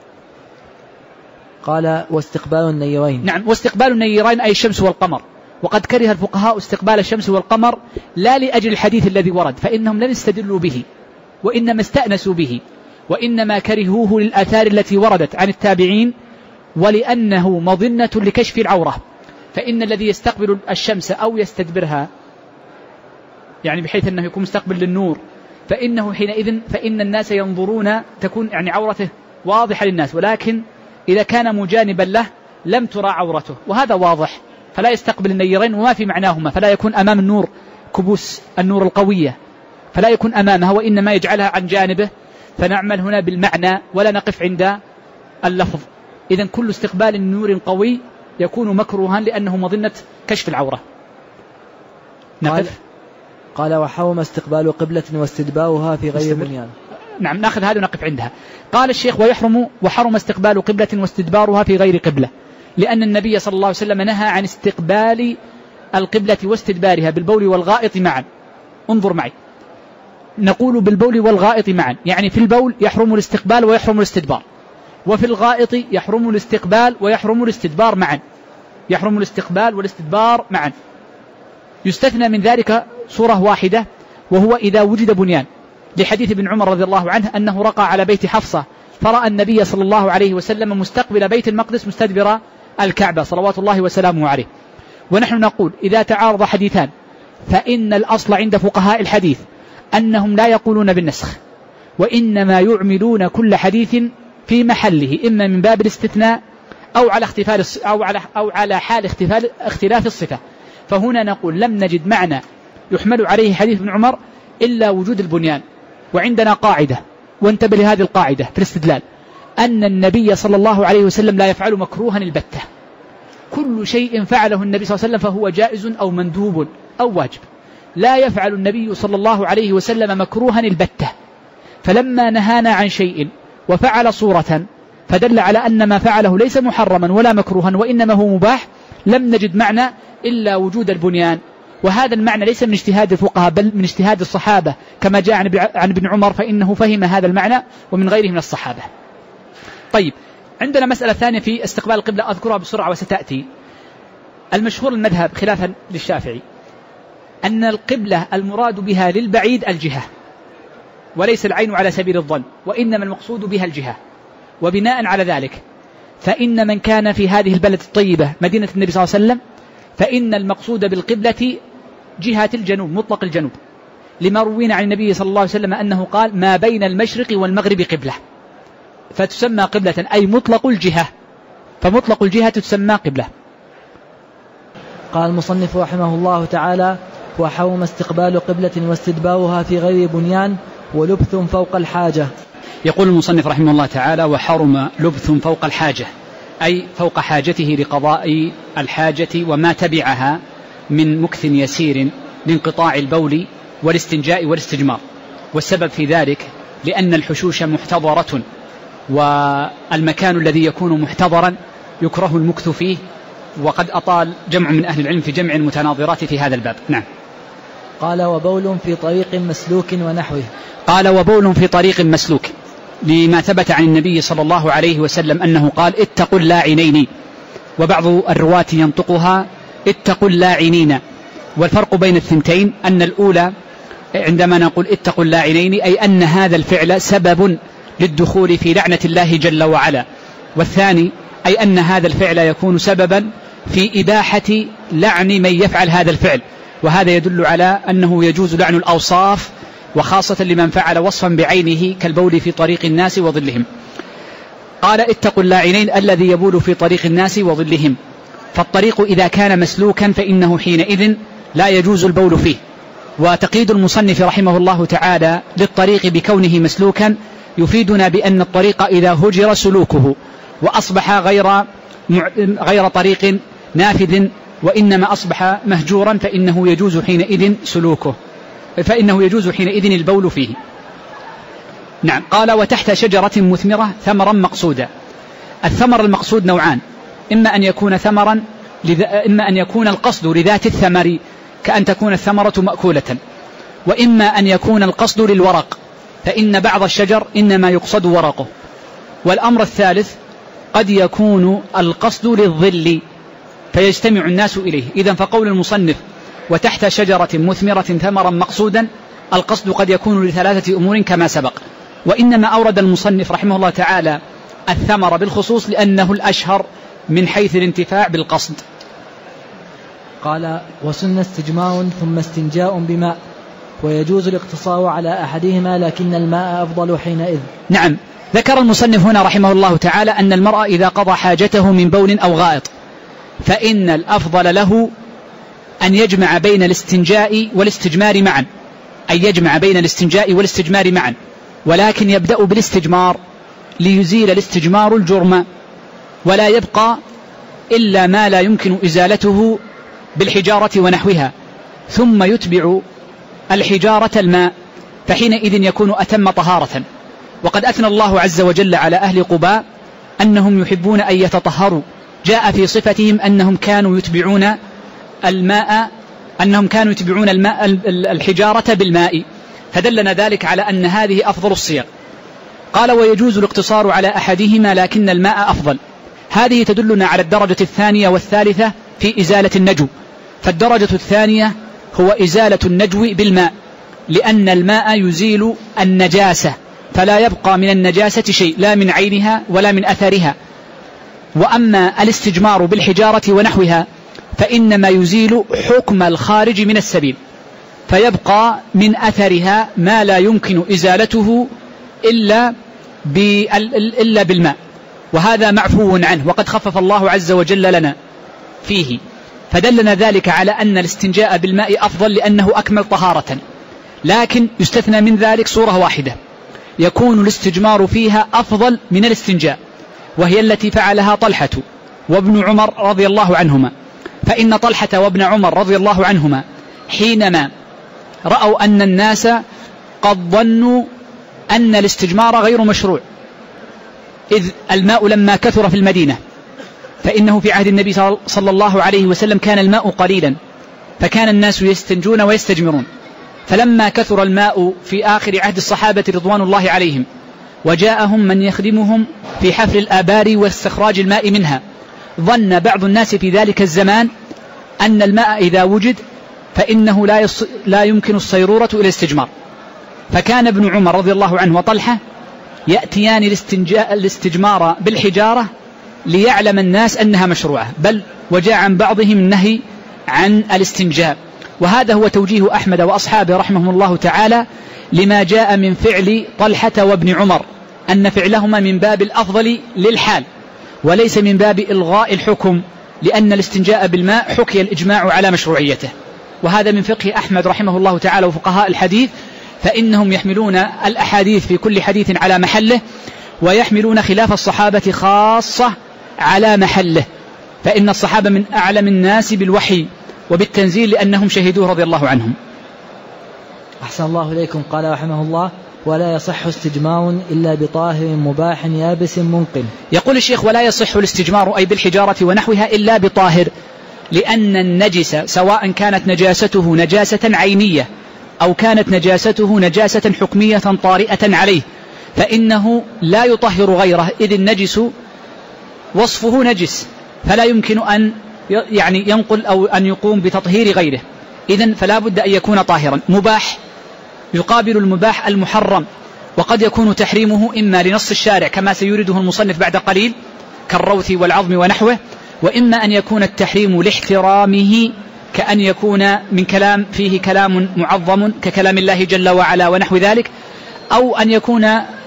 [SPEAKER 2] قال واستقبال النيرين.
[SPEAKER 1] نعم، واستقبال النيرين أي الشمس والقمر، وقد كره الفقهاء استقبال الشمس والقمر لا لأجل الحديث الذي ورد، فإنهم لم يستدلوا به وإنما استأنسوا به، وإنما كرهوه للآثار التي وردت عن التابعين، ولأنه مظنة لكشف العورة، فإن الذي يستقبل الشمس أو يستدبرها يعني بحيث أنه يكون مستقبل للنور، فإنه حينئذ فإن الناس ينظرون تكون يعني عورته واضحة للناس، ولكن إذا كان مجانبا له لم ترى عورته، وهذا واضح، فلا يستقبل النيرين وما في معناهما، فلا يكون أمام النور كبوس النور القوية، فلا يكون أمامها، وإنما يجعلها عن جانبه. فنعمل هنا بالمعنى ولا نقف عند اللفظ. إذن كل استقبال نور قوي يكون مكروها لأنه مظنة كشف العورة. نقف.
[SPEAKER 2] قال وحرم استقبال قبلة واستدبارها في غير بنيان.
[SPEAKER 1] نعم، نأخذ هذا ونقف عندها. قال الشيخ وحرم استقبال قبلة واستدبارها في غير قبلة، لأن النبي صلى الله عليه وسلم نهى عن استقبال القبلة واستدبارها بالبول والغائط معا. انظر معي، نقول بالبول والغائط معا، يعني في البول يحرم الاستقبال ويحرم الاستدبار، وفي الغائط يحرم الاستقبال ويحرم الاستدبار معا، يحرم الاستقبال والاستدبار معا. يستثنى من ذلك صورة واحدة، وهو إذا وجد بنيان، لحديث ابن عمر رضي الله عنه أنه رقى على بيت حفصة فرأى النبي صلى الله عليه وسلم مستقبل بيت المقدس مستدبر الكعبة صلوات الله وسلامه عليه. ونحن نقول إذا تعارض حديثان فإن الأصل عند فقهاء الحديث أنهم لا يقولون بالنسخ، وإنما يعملون كل حديث في محله، إما من باب الاستثناء أو على حال اختلاف الصفة. فهنا نقول لم نجد معنى يحمل عليه حديث ابن عمر إلا وجود البنيان. وعندنا قاعدة، وانتبه لهذه القاعدة في الاستدلال، أن النبي صلى الله عليه وسلم لا يفعل مكروها البتة، كل شيء فعله النبي صلى الله عليه وسلم فهو جائز أو مندوب أو واجب، لا يفعل النبي صلى الله عليه وسلم مكروها البتة. فلما نهانا عن شيء وفعل صورة فدل على أن ما فعله ليس محرما ولا مكروها وإنما هو مباح، لم نجد معنى إلا وجود البنيان. وهذا المعنى ليس من اجتهاد الفقهاء بل من اجتهاد الصحابة كما جاء عن ابن عمر فإنه فهم هذا المعنى ومن غيره من الصحابة. طيب، عندنا مسألة ثانية في استقبال القبلة أذكرها بسرعة وستأتي. المشهور المذهب خلافا للشافعي أن القبلة المراد بها للبعيد الجهة وليس العين على سبيل الظن، وإنما المقصود بها الجهة. وبناء على ذلك فإن من كان في هذه البلد الطيبة مدينة النبي صلى الله عليه وسلم فإن المقصود بالقبلة جهة الجنوب مطلق الجنوب، لما روينا عن النبي صلى الله عليه وسلم أنه قال ما بين المشرق والمغرب قبلة، فتسمى قبلة أي مطلق الجهة، فمطلق الجهة تسمى قبلة.
[SPEAKER 2] قال المصنف رحمه الله تعالى: وحرم استقبال قبلة واستدبارها في غير بنيان ولبث فوق الحاجة.
[SPEAKER 1] يقول المصنف رحمه الله تعالى: وحرم لبث فوق الحاجة، أي فوق حاجته لقضاء الحاجة وما تبعها من مكث يسير لانقطاع البول والاستنجاء والاستجمار. والسبب في ذلك لأن الحشوش محتضرة، والمكان الذي يكون محتضرا يكره المكث فيه، وقد أطال جمع من أهل العلم في جمع المتناظرات في هذا الباب. نعم.
[SPEAKER 2] قال: وبول في طريق مسلوك ونحوه.
[SPEAKER 1] قال: وبول في طريق مسلوك، لما ثبت عن النبي صلى الله عليه وسلم أنه قال: اتقوا اللاعنين، وبعض الرواة ينطقها اتقوا اللاعنين. والفرق بين الثنتين أن الأولى عندما نقول اتقوا اللاعنين أي أن هذا الفعل سبب للدخول في لعنة الله جل وعلا، والثاني أي أن هذا الفعل يكون سببا في إباحة لعن من يفعل هذا الفعل، وهذا يدل على أنه يجوز لعن الأوصاف، وخاصة لمن فعل وصفا بعينه كالبول في طريق الناس وظلهم. قال: اتقوا اللاعنين الذي يبول في طريق الناس وظلهم. فالطريق إذا كان مسلوكا فإنه حينئذ لا يجوز البول فيه. وتقييد المصنف رحمه الله تعالى للطريق بكونه مسلوكا يفيدنا بأن الطريق إذا هجر سلوكه وأصبح غير طريق نافذ وإنما أصبح مهجورا فإنه يجوز حينئذ سلوكه، فإنه يجوز حينئذ البول فيه. نعم. قال: وتحت شجرة مثمرة ثمرا مقصودا. الثمر المقصود نوعان: إما أن يكون القصد لذات الثمر كأن تكون الثمرة مأكولة، وإما أن يكون القصد للورق، فإن بعض الشجر إنما يقصد ورقه. والأمر الثالث قد يكون القصد للظل فيجتمع الناس إليه. إذن فقول المصنف وتحت شجرة مثمرة ثمرا مقصودا القصد قد يكون لثلاثة أمور كما سبق، وإنما أورد المصنف رحمه الله تعالى الثمر بالخصوص لأنه الأشهر من حيث الانتفاع بالقصد.
[SPEAKER 2] قال: وسن استجمار ثم استنجاء بماء، ويجوز الاقتصار على أحدهما لكن الماء أفضل حينئذ.
[SPEAKER 1] نعم. ذكر المصنف هنا رحمه الله تعالى أن المرء إذا قضى حاجته من بول أو غائط فإن الأفضل له أن يجمع بين الاستنجاء والاستجمار معا، أي يجمع بين الاستنجاء والاستجمار معا، ولكن يبدأ بالاستجمار ليزيل الاستجمار الجرم، ولا يبقى إلا ما لا يمكن إزالته بالحجارة ونحوها، ثم يتبع الحجارة الماء، فحينئذ يكون أتم طهارة. وقد أثنى الله عز وجل على أهل قباء أنهم يحبون أن يتطهروا، جاء في صفتهم أنهم كانوا يتبعون الحجارة بالماء، فدلنا ذلك على أن هذه أفضل الصيغ. قال: ويجوز الاقتصار على أحدهما لكن الماء أفضل. هذه تدلنا على الدرجة الثانية والثالثة في إزالة النجو. فالدرجة الثانية هو إزالة النجو بالماء، لأن الماء يزيل النجاسة فلا يبقى من النجاسة شيء لا من عينها ولا من أثرها. وأما الاستجمار بالحجارة ونحوها فإنما يزيل حكم الخارج من السبيل، فيبقى من أثرها ما لا يمكن إزالته إلا بالماء، وهذا معفو عنه وقد خفف الله عز وجل لنا فيه. فدلنا ذلك على أن الاستنجاء بالماء أفضل لأنه أكمل طهارة، لكن يستثنى من ذلك صورة واحدة يكون الاستجمار فيها أفضل من الاستنجاء، وهي التي فعلها طلحة وابن عمر رضي الله عنهما. فإن طلحة وابن عمر رضي الله عنهما حينما رأوا أن الناس قد ظنوا أن الاستجمار غير مشروع، إذ الماء لما كثر في المدينة، فإنه في عهد النبي صلى الله عليه وسلم كان الماء قليلا، فكان الناس يستنجون ويستجمرون. فلما كثر الماء في آخر عهد الصحابة رضوان الله عليهم وجاءهم من يخدمهم في حفر الآبار واستخراج الماء منها، ظن بعض الناس في ذلك الزمان أن الماء إذا وجد فإنه لا يمكن الصيرورة إلى الاستجمار، فكان ابن عمر رضي الله عنه وطلحة يأتيان الاستجمار بالحجارة ليعلم الناس أنها مشروعة، بل وجاء عن بعضهم النهي عن الاستنجاء. وهذا هو توجيه أحمد وأصحابه رحمهم الله تعالى لما جاء من فعل طلحة وابن عمر، أن فعلهما من باب الأفضل للحال وليس من باب إلغاء الحكم، لأن الاستنجاء بالماء حكي الإجماع على مشروعيته. وهذا من فقه أحمد رحمه الله تعالى وفقهاء الحديث، فإنهم يحملون الأحاديث في كل حديث على محله، ويحملون خلاف الصحابة خاصة على محله، فإن الصحابة من أعلم الناس بالوحي وبالتنزيل لأنهم شهدوه رضي الله عنهم.
[SPEAKER 2] أحسن الله إليكم. قال رحمه الله: ولا يصح استجمار إلا بطاهر مباح يابس منقن.
[SPEAKER 1] يقول الشيخ: ولا يصح الاستجمار أي بالحجارة ونحوها إلا بطاهر، لأن النجس سواء كانت نجاسته نجاسة عينية أو كانت نجاسته نجاسة حكمية طارئة عليه فإنه لا يطهر غيره، إذ النجس وصفه نجس فلا يمكن أن ينقل أو أن يقوم بتطهير غيره، إذن فلا بد أن يكون طاهرا. مباح يقابل المباح المحرم، وقد يكون تحريمه إما لنص الشارع كما سيورده المصنف بعد قليل كالروث والعظم ونحوه، وإما أن يكون التحريم لاحترامه كأن يكون من كلام فيه كلام معظم ككلام الله جل وعلا ونحو ذلك، أو أن يكون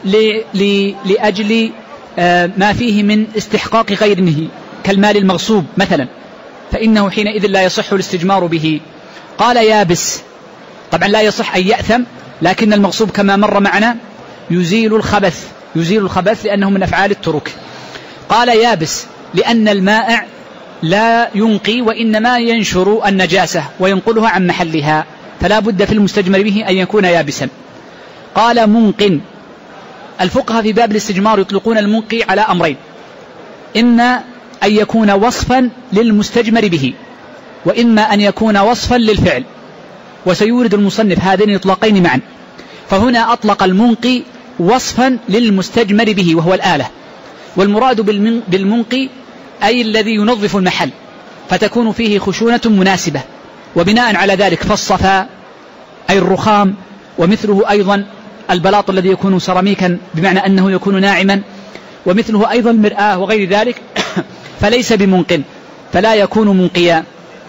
[SPEAKER 1] لأجل ما فيه من استحقاق غيره كالمال المغصوب مثلا، فإنه حينئذ لا يصح الاستجمار به. قال: يابس، طبعا لا يصح أن يأثم، لكن المغصوب كما مر معنا يزيل الخبث لأنه من أفعال الترك. قال: يابس لأن المائع لا ينقي وإنما ينشر النجاسة وينقلها عن محلها، فلا بد في المستجمر به أن يكون يابسا. قال: منقن. الفقهاء في باب الاستجمار يطلقون المنقي على أمرين: إما أن يكون وصفا للمستجمر به، وإما أن يكون وصفا للفعل، وسيورد المصنف هذين الإطلاقين معا. فهنا أطلق المنقي وصفا للمستجمر به وهو الآلة، والمراد بالمنقي أي الذي ينظف المحل فتكون فيه خشونة مناسبة، وبناء على ذلك فالصفاء أي الرخام، ومثله أيضا البلاط الذي يكون سيراميكا بمعنى أنه يكون ناعما، ومثله أيضا المرآة وغير ذلك فليس بمنقن، فلا يكون منقيا.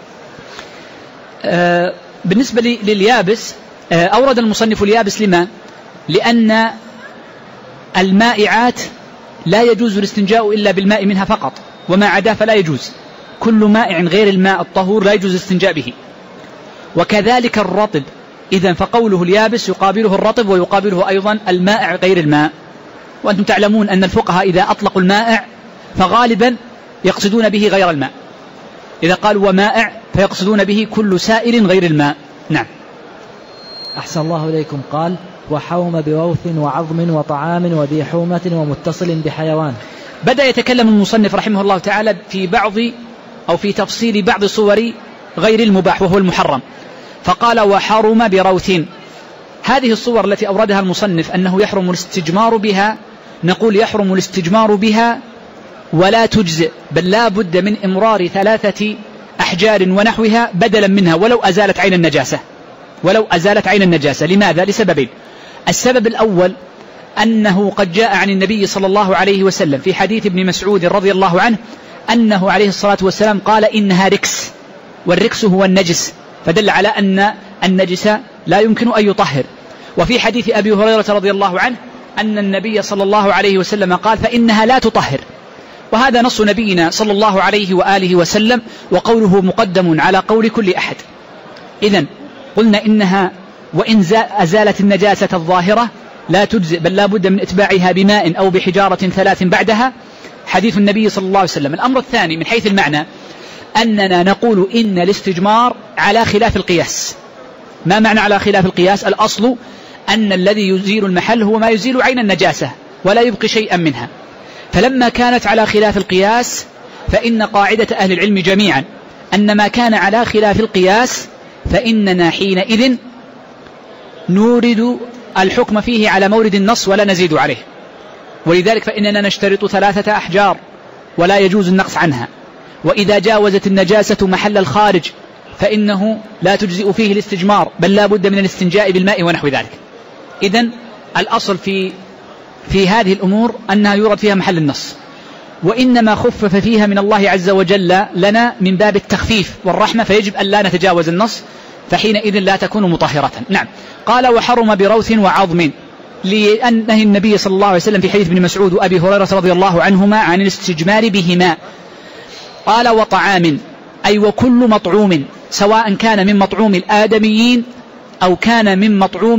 [SPEAKER 1] بالنسبة لليابس أورد المصنف اليابس لما؟ لأن المائعات لا يجوز الاستنجاء إلا بالماء منها فقط، وما عدا فلا يجوز، كل مائع غير الماء الطهور لا يجوز الاستنجاء به، وكذلك الرطب. إذن فقوله اليابس يقابله الرطب ويقابله أيضا المائع غير الماء. وأنتم تعلمون أن الفقهاء إذا أطلقوا المائع فغالبا يقصدون به غير الماء، إذا قالوا ومائع فيقصدون به كل سائل غير الماء. نعم.
[SPEAKER 2] أحسن الله إليكم. قال: وحوم بروث وعظم وطعام وذي حومة ومتصل بحيوان.
[SPEAKER 1] بدأ يتكلم المصنف رحمه الله تعالى في بعض أو في تفصيل بعض صور غير المباح وهو المحرم، فقال: وحرم بروث. هذه الصور التي أوردها المصنف أنه يحرم الاستجمار بها، نقول يحرم الاستجمار بها ولا تجزئ، بل لا بد من إمرار 3 أحجار ونحوها بدلا منها ولو أزالت عين النجاسة. لماذا؟ لسببين: السبب الأول أنه قد جاء عن النبي صلى الله عليه وسلم في حديث ابن مسعود رضي الله عنه أنه عليه الصلاة والسلام قال: إنها ركس، والركس هو النجس، فدل على أن النجس لا يمكن أن يطهر. وفي حديث أبي هريرة رضي الله عنه أن النبي صلى الله عليه وسلم قال: فإنها لا تطهر. وهذا نص نبينا صلى الله عليه وآله وسلم، وقوله مقدم على قول كل أحد. إذن قلنا إنها وإن أزالت النجاسة الظاهرة لا تجزئ، بل لا بد من إتباعها بماء أو بحجارة 3 بعدها، حديث النبي صلى الله عليه وسلم. الأمر الثاني من حيث المعنى أننا نقول إن الاستجمار على خلاف القياس. ما معنى على خلاف القياس؟ الأصل أن الذي يزيل المحل هو ما يزيل عين النجاسة ولا يبقي شيئا منها، فلما كانت على خلاف القياس فإن قاعدة أهل العلم جميعا أن ما كان على خلاف القياس فإننا حينئذ نورد الحكم فيه على مورد النص ولا نزيد عليه. ولذلك فإننا نشترط 3 أحجار ولا يجوز النقص عنها. وإذا جاوزت النجاسة محل الخارج فإنه لا تجزئ فيه الاستجمار، بل لا بد من الاستنجاء بالماء ونحو ذلك. إذن الأصل في هذه الأمور أنها يورد فيها محل النص، وإنما خفف فيها من الله عز وجل لنا من باب التخفيف والرحمة، فيجب أن لا نتجاوز النص، فحينئذ لا تكون مطهرة. نعم. قال وحرم بروث وعظم، لأنه النبي صلى الله عليه وسلم في حديث ابن مسعود وأبي هريرة رضي الله عنهما عن الاستجمار بهما. قال وطعام، أي وكل مطعوم، سواء كان من مطعوم الآدميين أو كان من مطعوم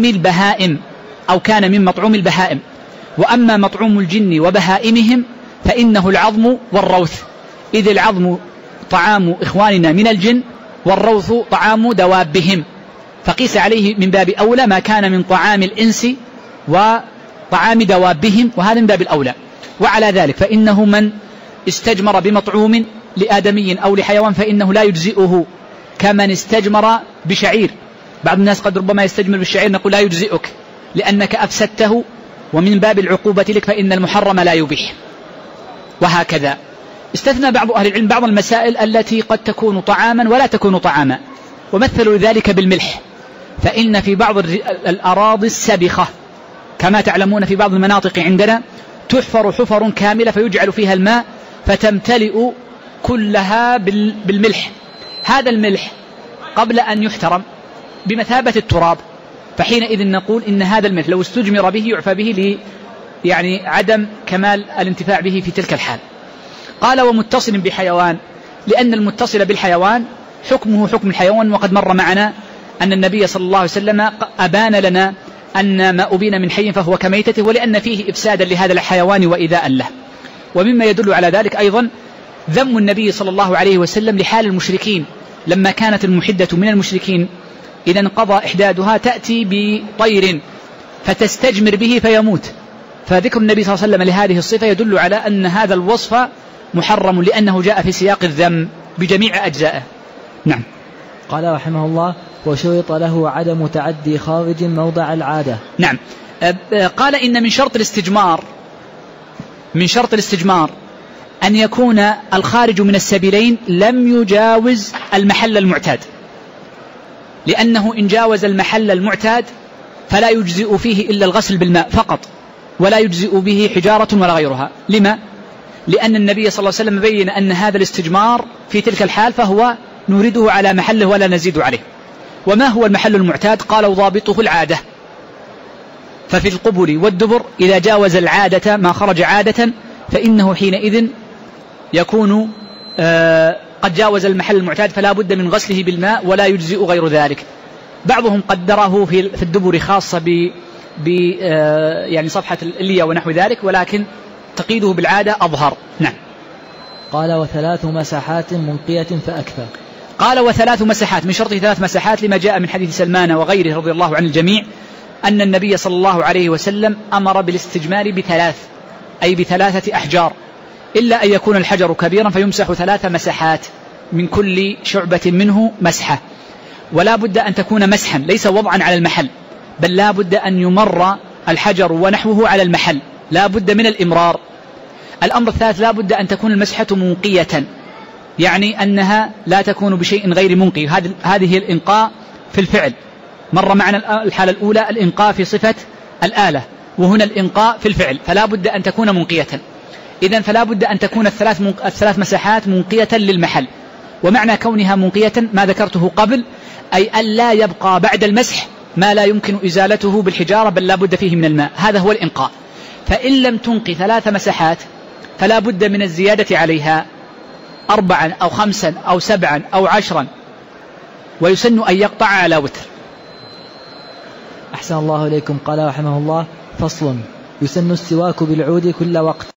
[SPEAKER 1] البهائم وأما مطعوم الجن وبهائمهم فإنه العظم والروث، إذ العظم طعام إخواننا من الجن والروث طعام دوابهم، فقيس عليه من باب أولى ما كان من طعام الإنس وطعام دوابهم، وهذا من باب الأولى. وعلى ذلك فإنه من استجمر بمطعوم لآدمي أو لحيوان فإنه لا يجزئه كمن استجمر بشعير. بعض الناس قد ربما يستجمر بالشعير، نقول لا يجزئك لأنك أفسدته، ومن باب العقوبة لك فإن المحرم لا يبيح. وهكذا استثنى بعض أهل العلم بعض المسائل التي قد تكون طعاما ولا تكون طعاما، ومثلوا ذلك بالملح، فإن في بعض الأراضي السبخة كما تعلمون في بعض المناطق عندنا تحفر حفر كاملة فيجعل فيها الماء فتمتلئ كلها بالملح. هذا الملح قبل أن يحترم بمثابة التراب، فحينئذ نقول إن هذا الملح لو استجمر به يعفى به يعني عدم كمال الانتفاع به في تلك الحال. قال ومتصل بحيوان، لأن المتصل بالحيوان حكمه حكم الحيوان، وقد مر معنا أن النبي صلى الله عليه وسلم أبان لنا أن ما أبين من حي فهو كميتته، ولأن فيه إفسادا لهذا الحيوان وإيذاء له. ومما يدل على ذلك أيضا ذم النبي صلى الله عليه وسلم لحال المشركين، لما كانت المحدة من المشركين إذا انقضى إحدادها تأتي بطير فتستجمر به فيموت، فذكر النبي صلى الله عليه وسلم لهذه الصفة يدل على أن هذا الوصف محرم، لأنه جاء في سياق الذم بجميع أجزائه. نعم.
[SPEAKER 2] قال رحمه الله وشرط له عدم تعدي خارج موضع العادة.
[SPEAKER 1] نعم. قال إن من شرط الاستجمار أن يكون الخارج من السبيلين لم يجاوز المحل المعتاد، لأنه إن جاوز المحل المعتاد فلا يجزئ فيه إلا الغسل بالماء فقط، ولا يجزئ به حجارة ولا غيرها. لما؟ لأن النبي صلى الله عليه وسلم بين أن هذا الاستجمار في تلك الحال فهو نورده على محله ولا نزيد عليه. وما هو المحل المعتاد؟ قال وضابطه العادة، ففي القبل والدبر إذا جاوز العادة ما خرج عادة فإنه حينئذ يكون قد جاوز المحل المعتاد، فلا بد من غسله بالماء ولا يجزئ غير ذلك. بعضهم قدره في الدبر خاصة يعني صفحة اللية ونحو ذلك، ولكن تقييده بالعادة أظهر. نعم.
[SPEAKER 2] قال و3 مساحات منقية فأكثر.
[SPEAKER 1] قال و3 مساحات، من شرطه 3 مساحات لما جاء من حديث سلمان وغيره رضي الله عن الجميع أن النبي صلى الله عليه وسلم أمر بالاستجمار ب3، أي ب3 أحجار، إلا أن يكون الحجر كبيرا فيمسح 3 مساحات من كل شعبة منه مسحة، ولا بد أن تكون مسحا ليس وضعا على المحل، بل لا بد أن يمر الحجر ونحوه على المحل، لا بد من الإمرار. الأمر الثالث لا بد أن تكون المسحة منقية، يعني أنها لا تكون بشيء غير منقي، هذه هي الإنقاء في الفعل. مر معنا الحالة الأولى الإنقاء في صفة الآلة، وهنا الإنقاء في الفعل، فلا بد أن تكون منقية. إذن فلا بد أن تكون الثلاث مساحات منقية للمحل. ومعنى كونها منقية ما ذكرته قبل، أي أن لا يبقى بعد المسح ما لا يمكن إزالته بالحجارة، بل لا بد فيه من الماء، هذا هو الإنقاء. فإن لم تنقي 3 مساحات فلا بد من الزيادة عليها 4 أو 5 أو 7 أو 10، ويسن أن يقطع على وتر.
[SPEAKER 2] أحسن الله إليكم. قال رحمه الله فصل يسن السواك بالعود كل وقت.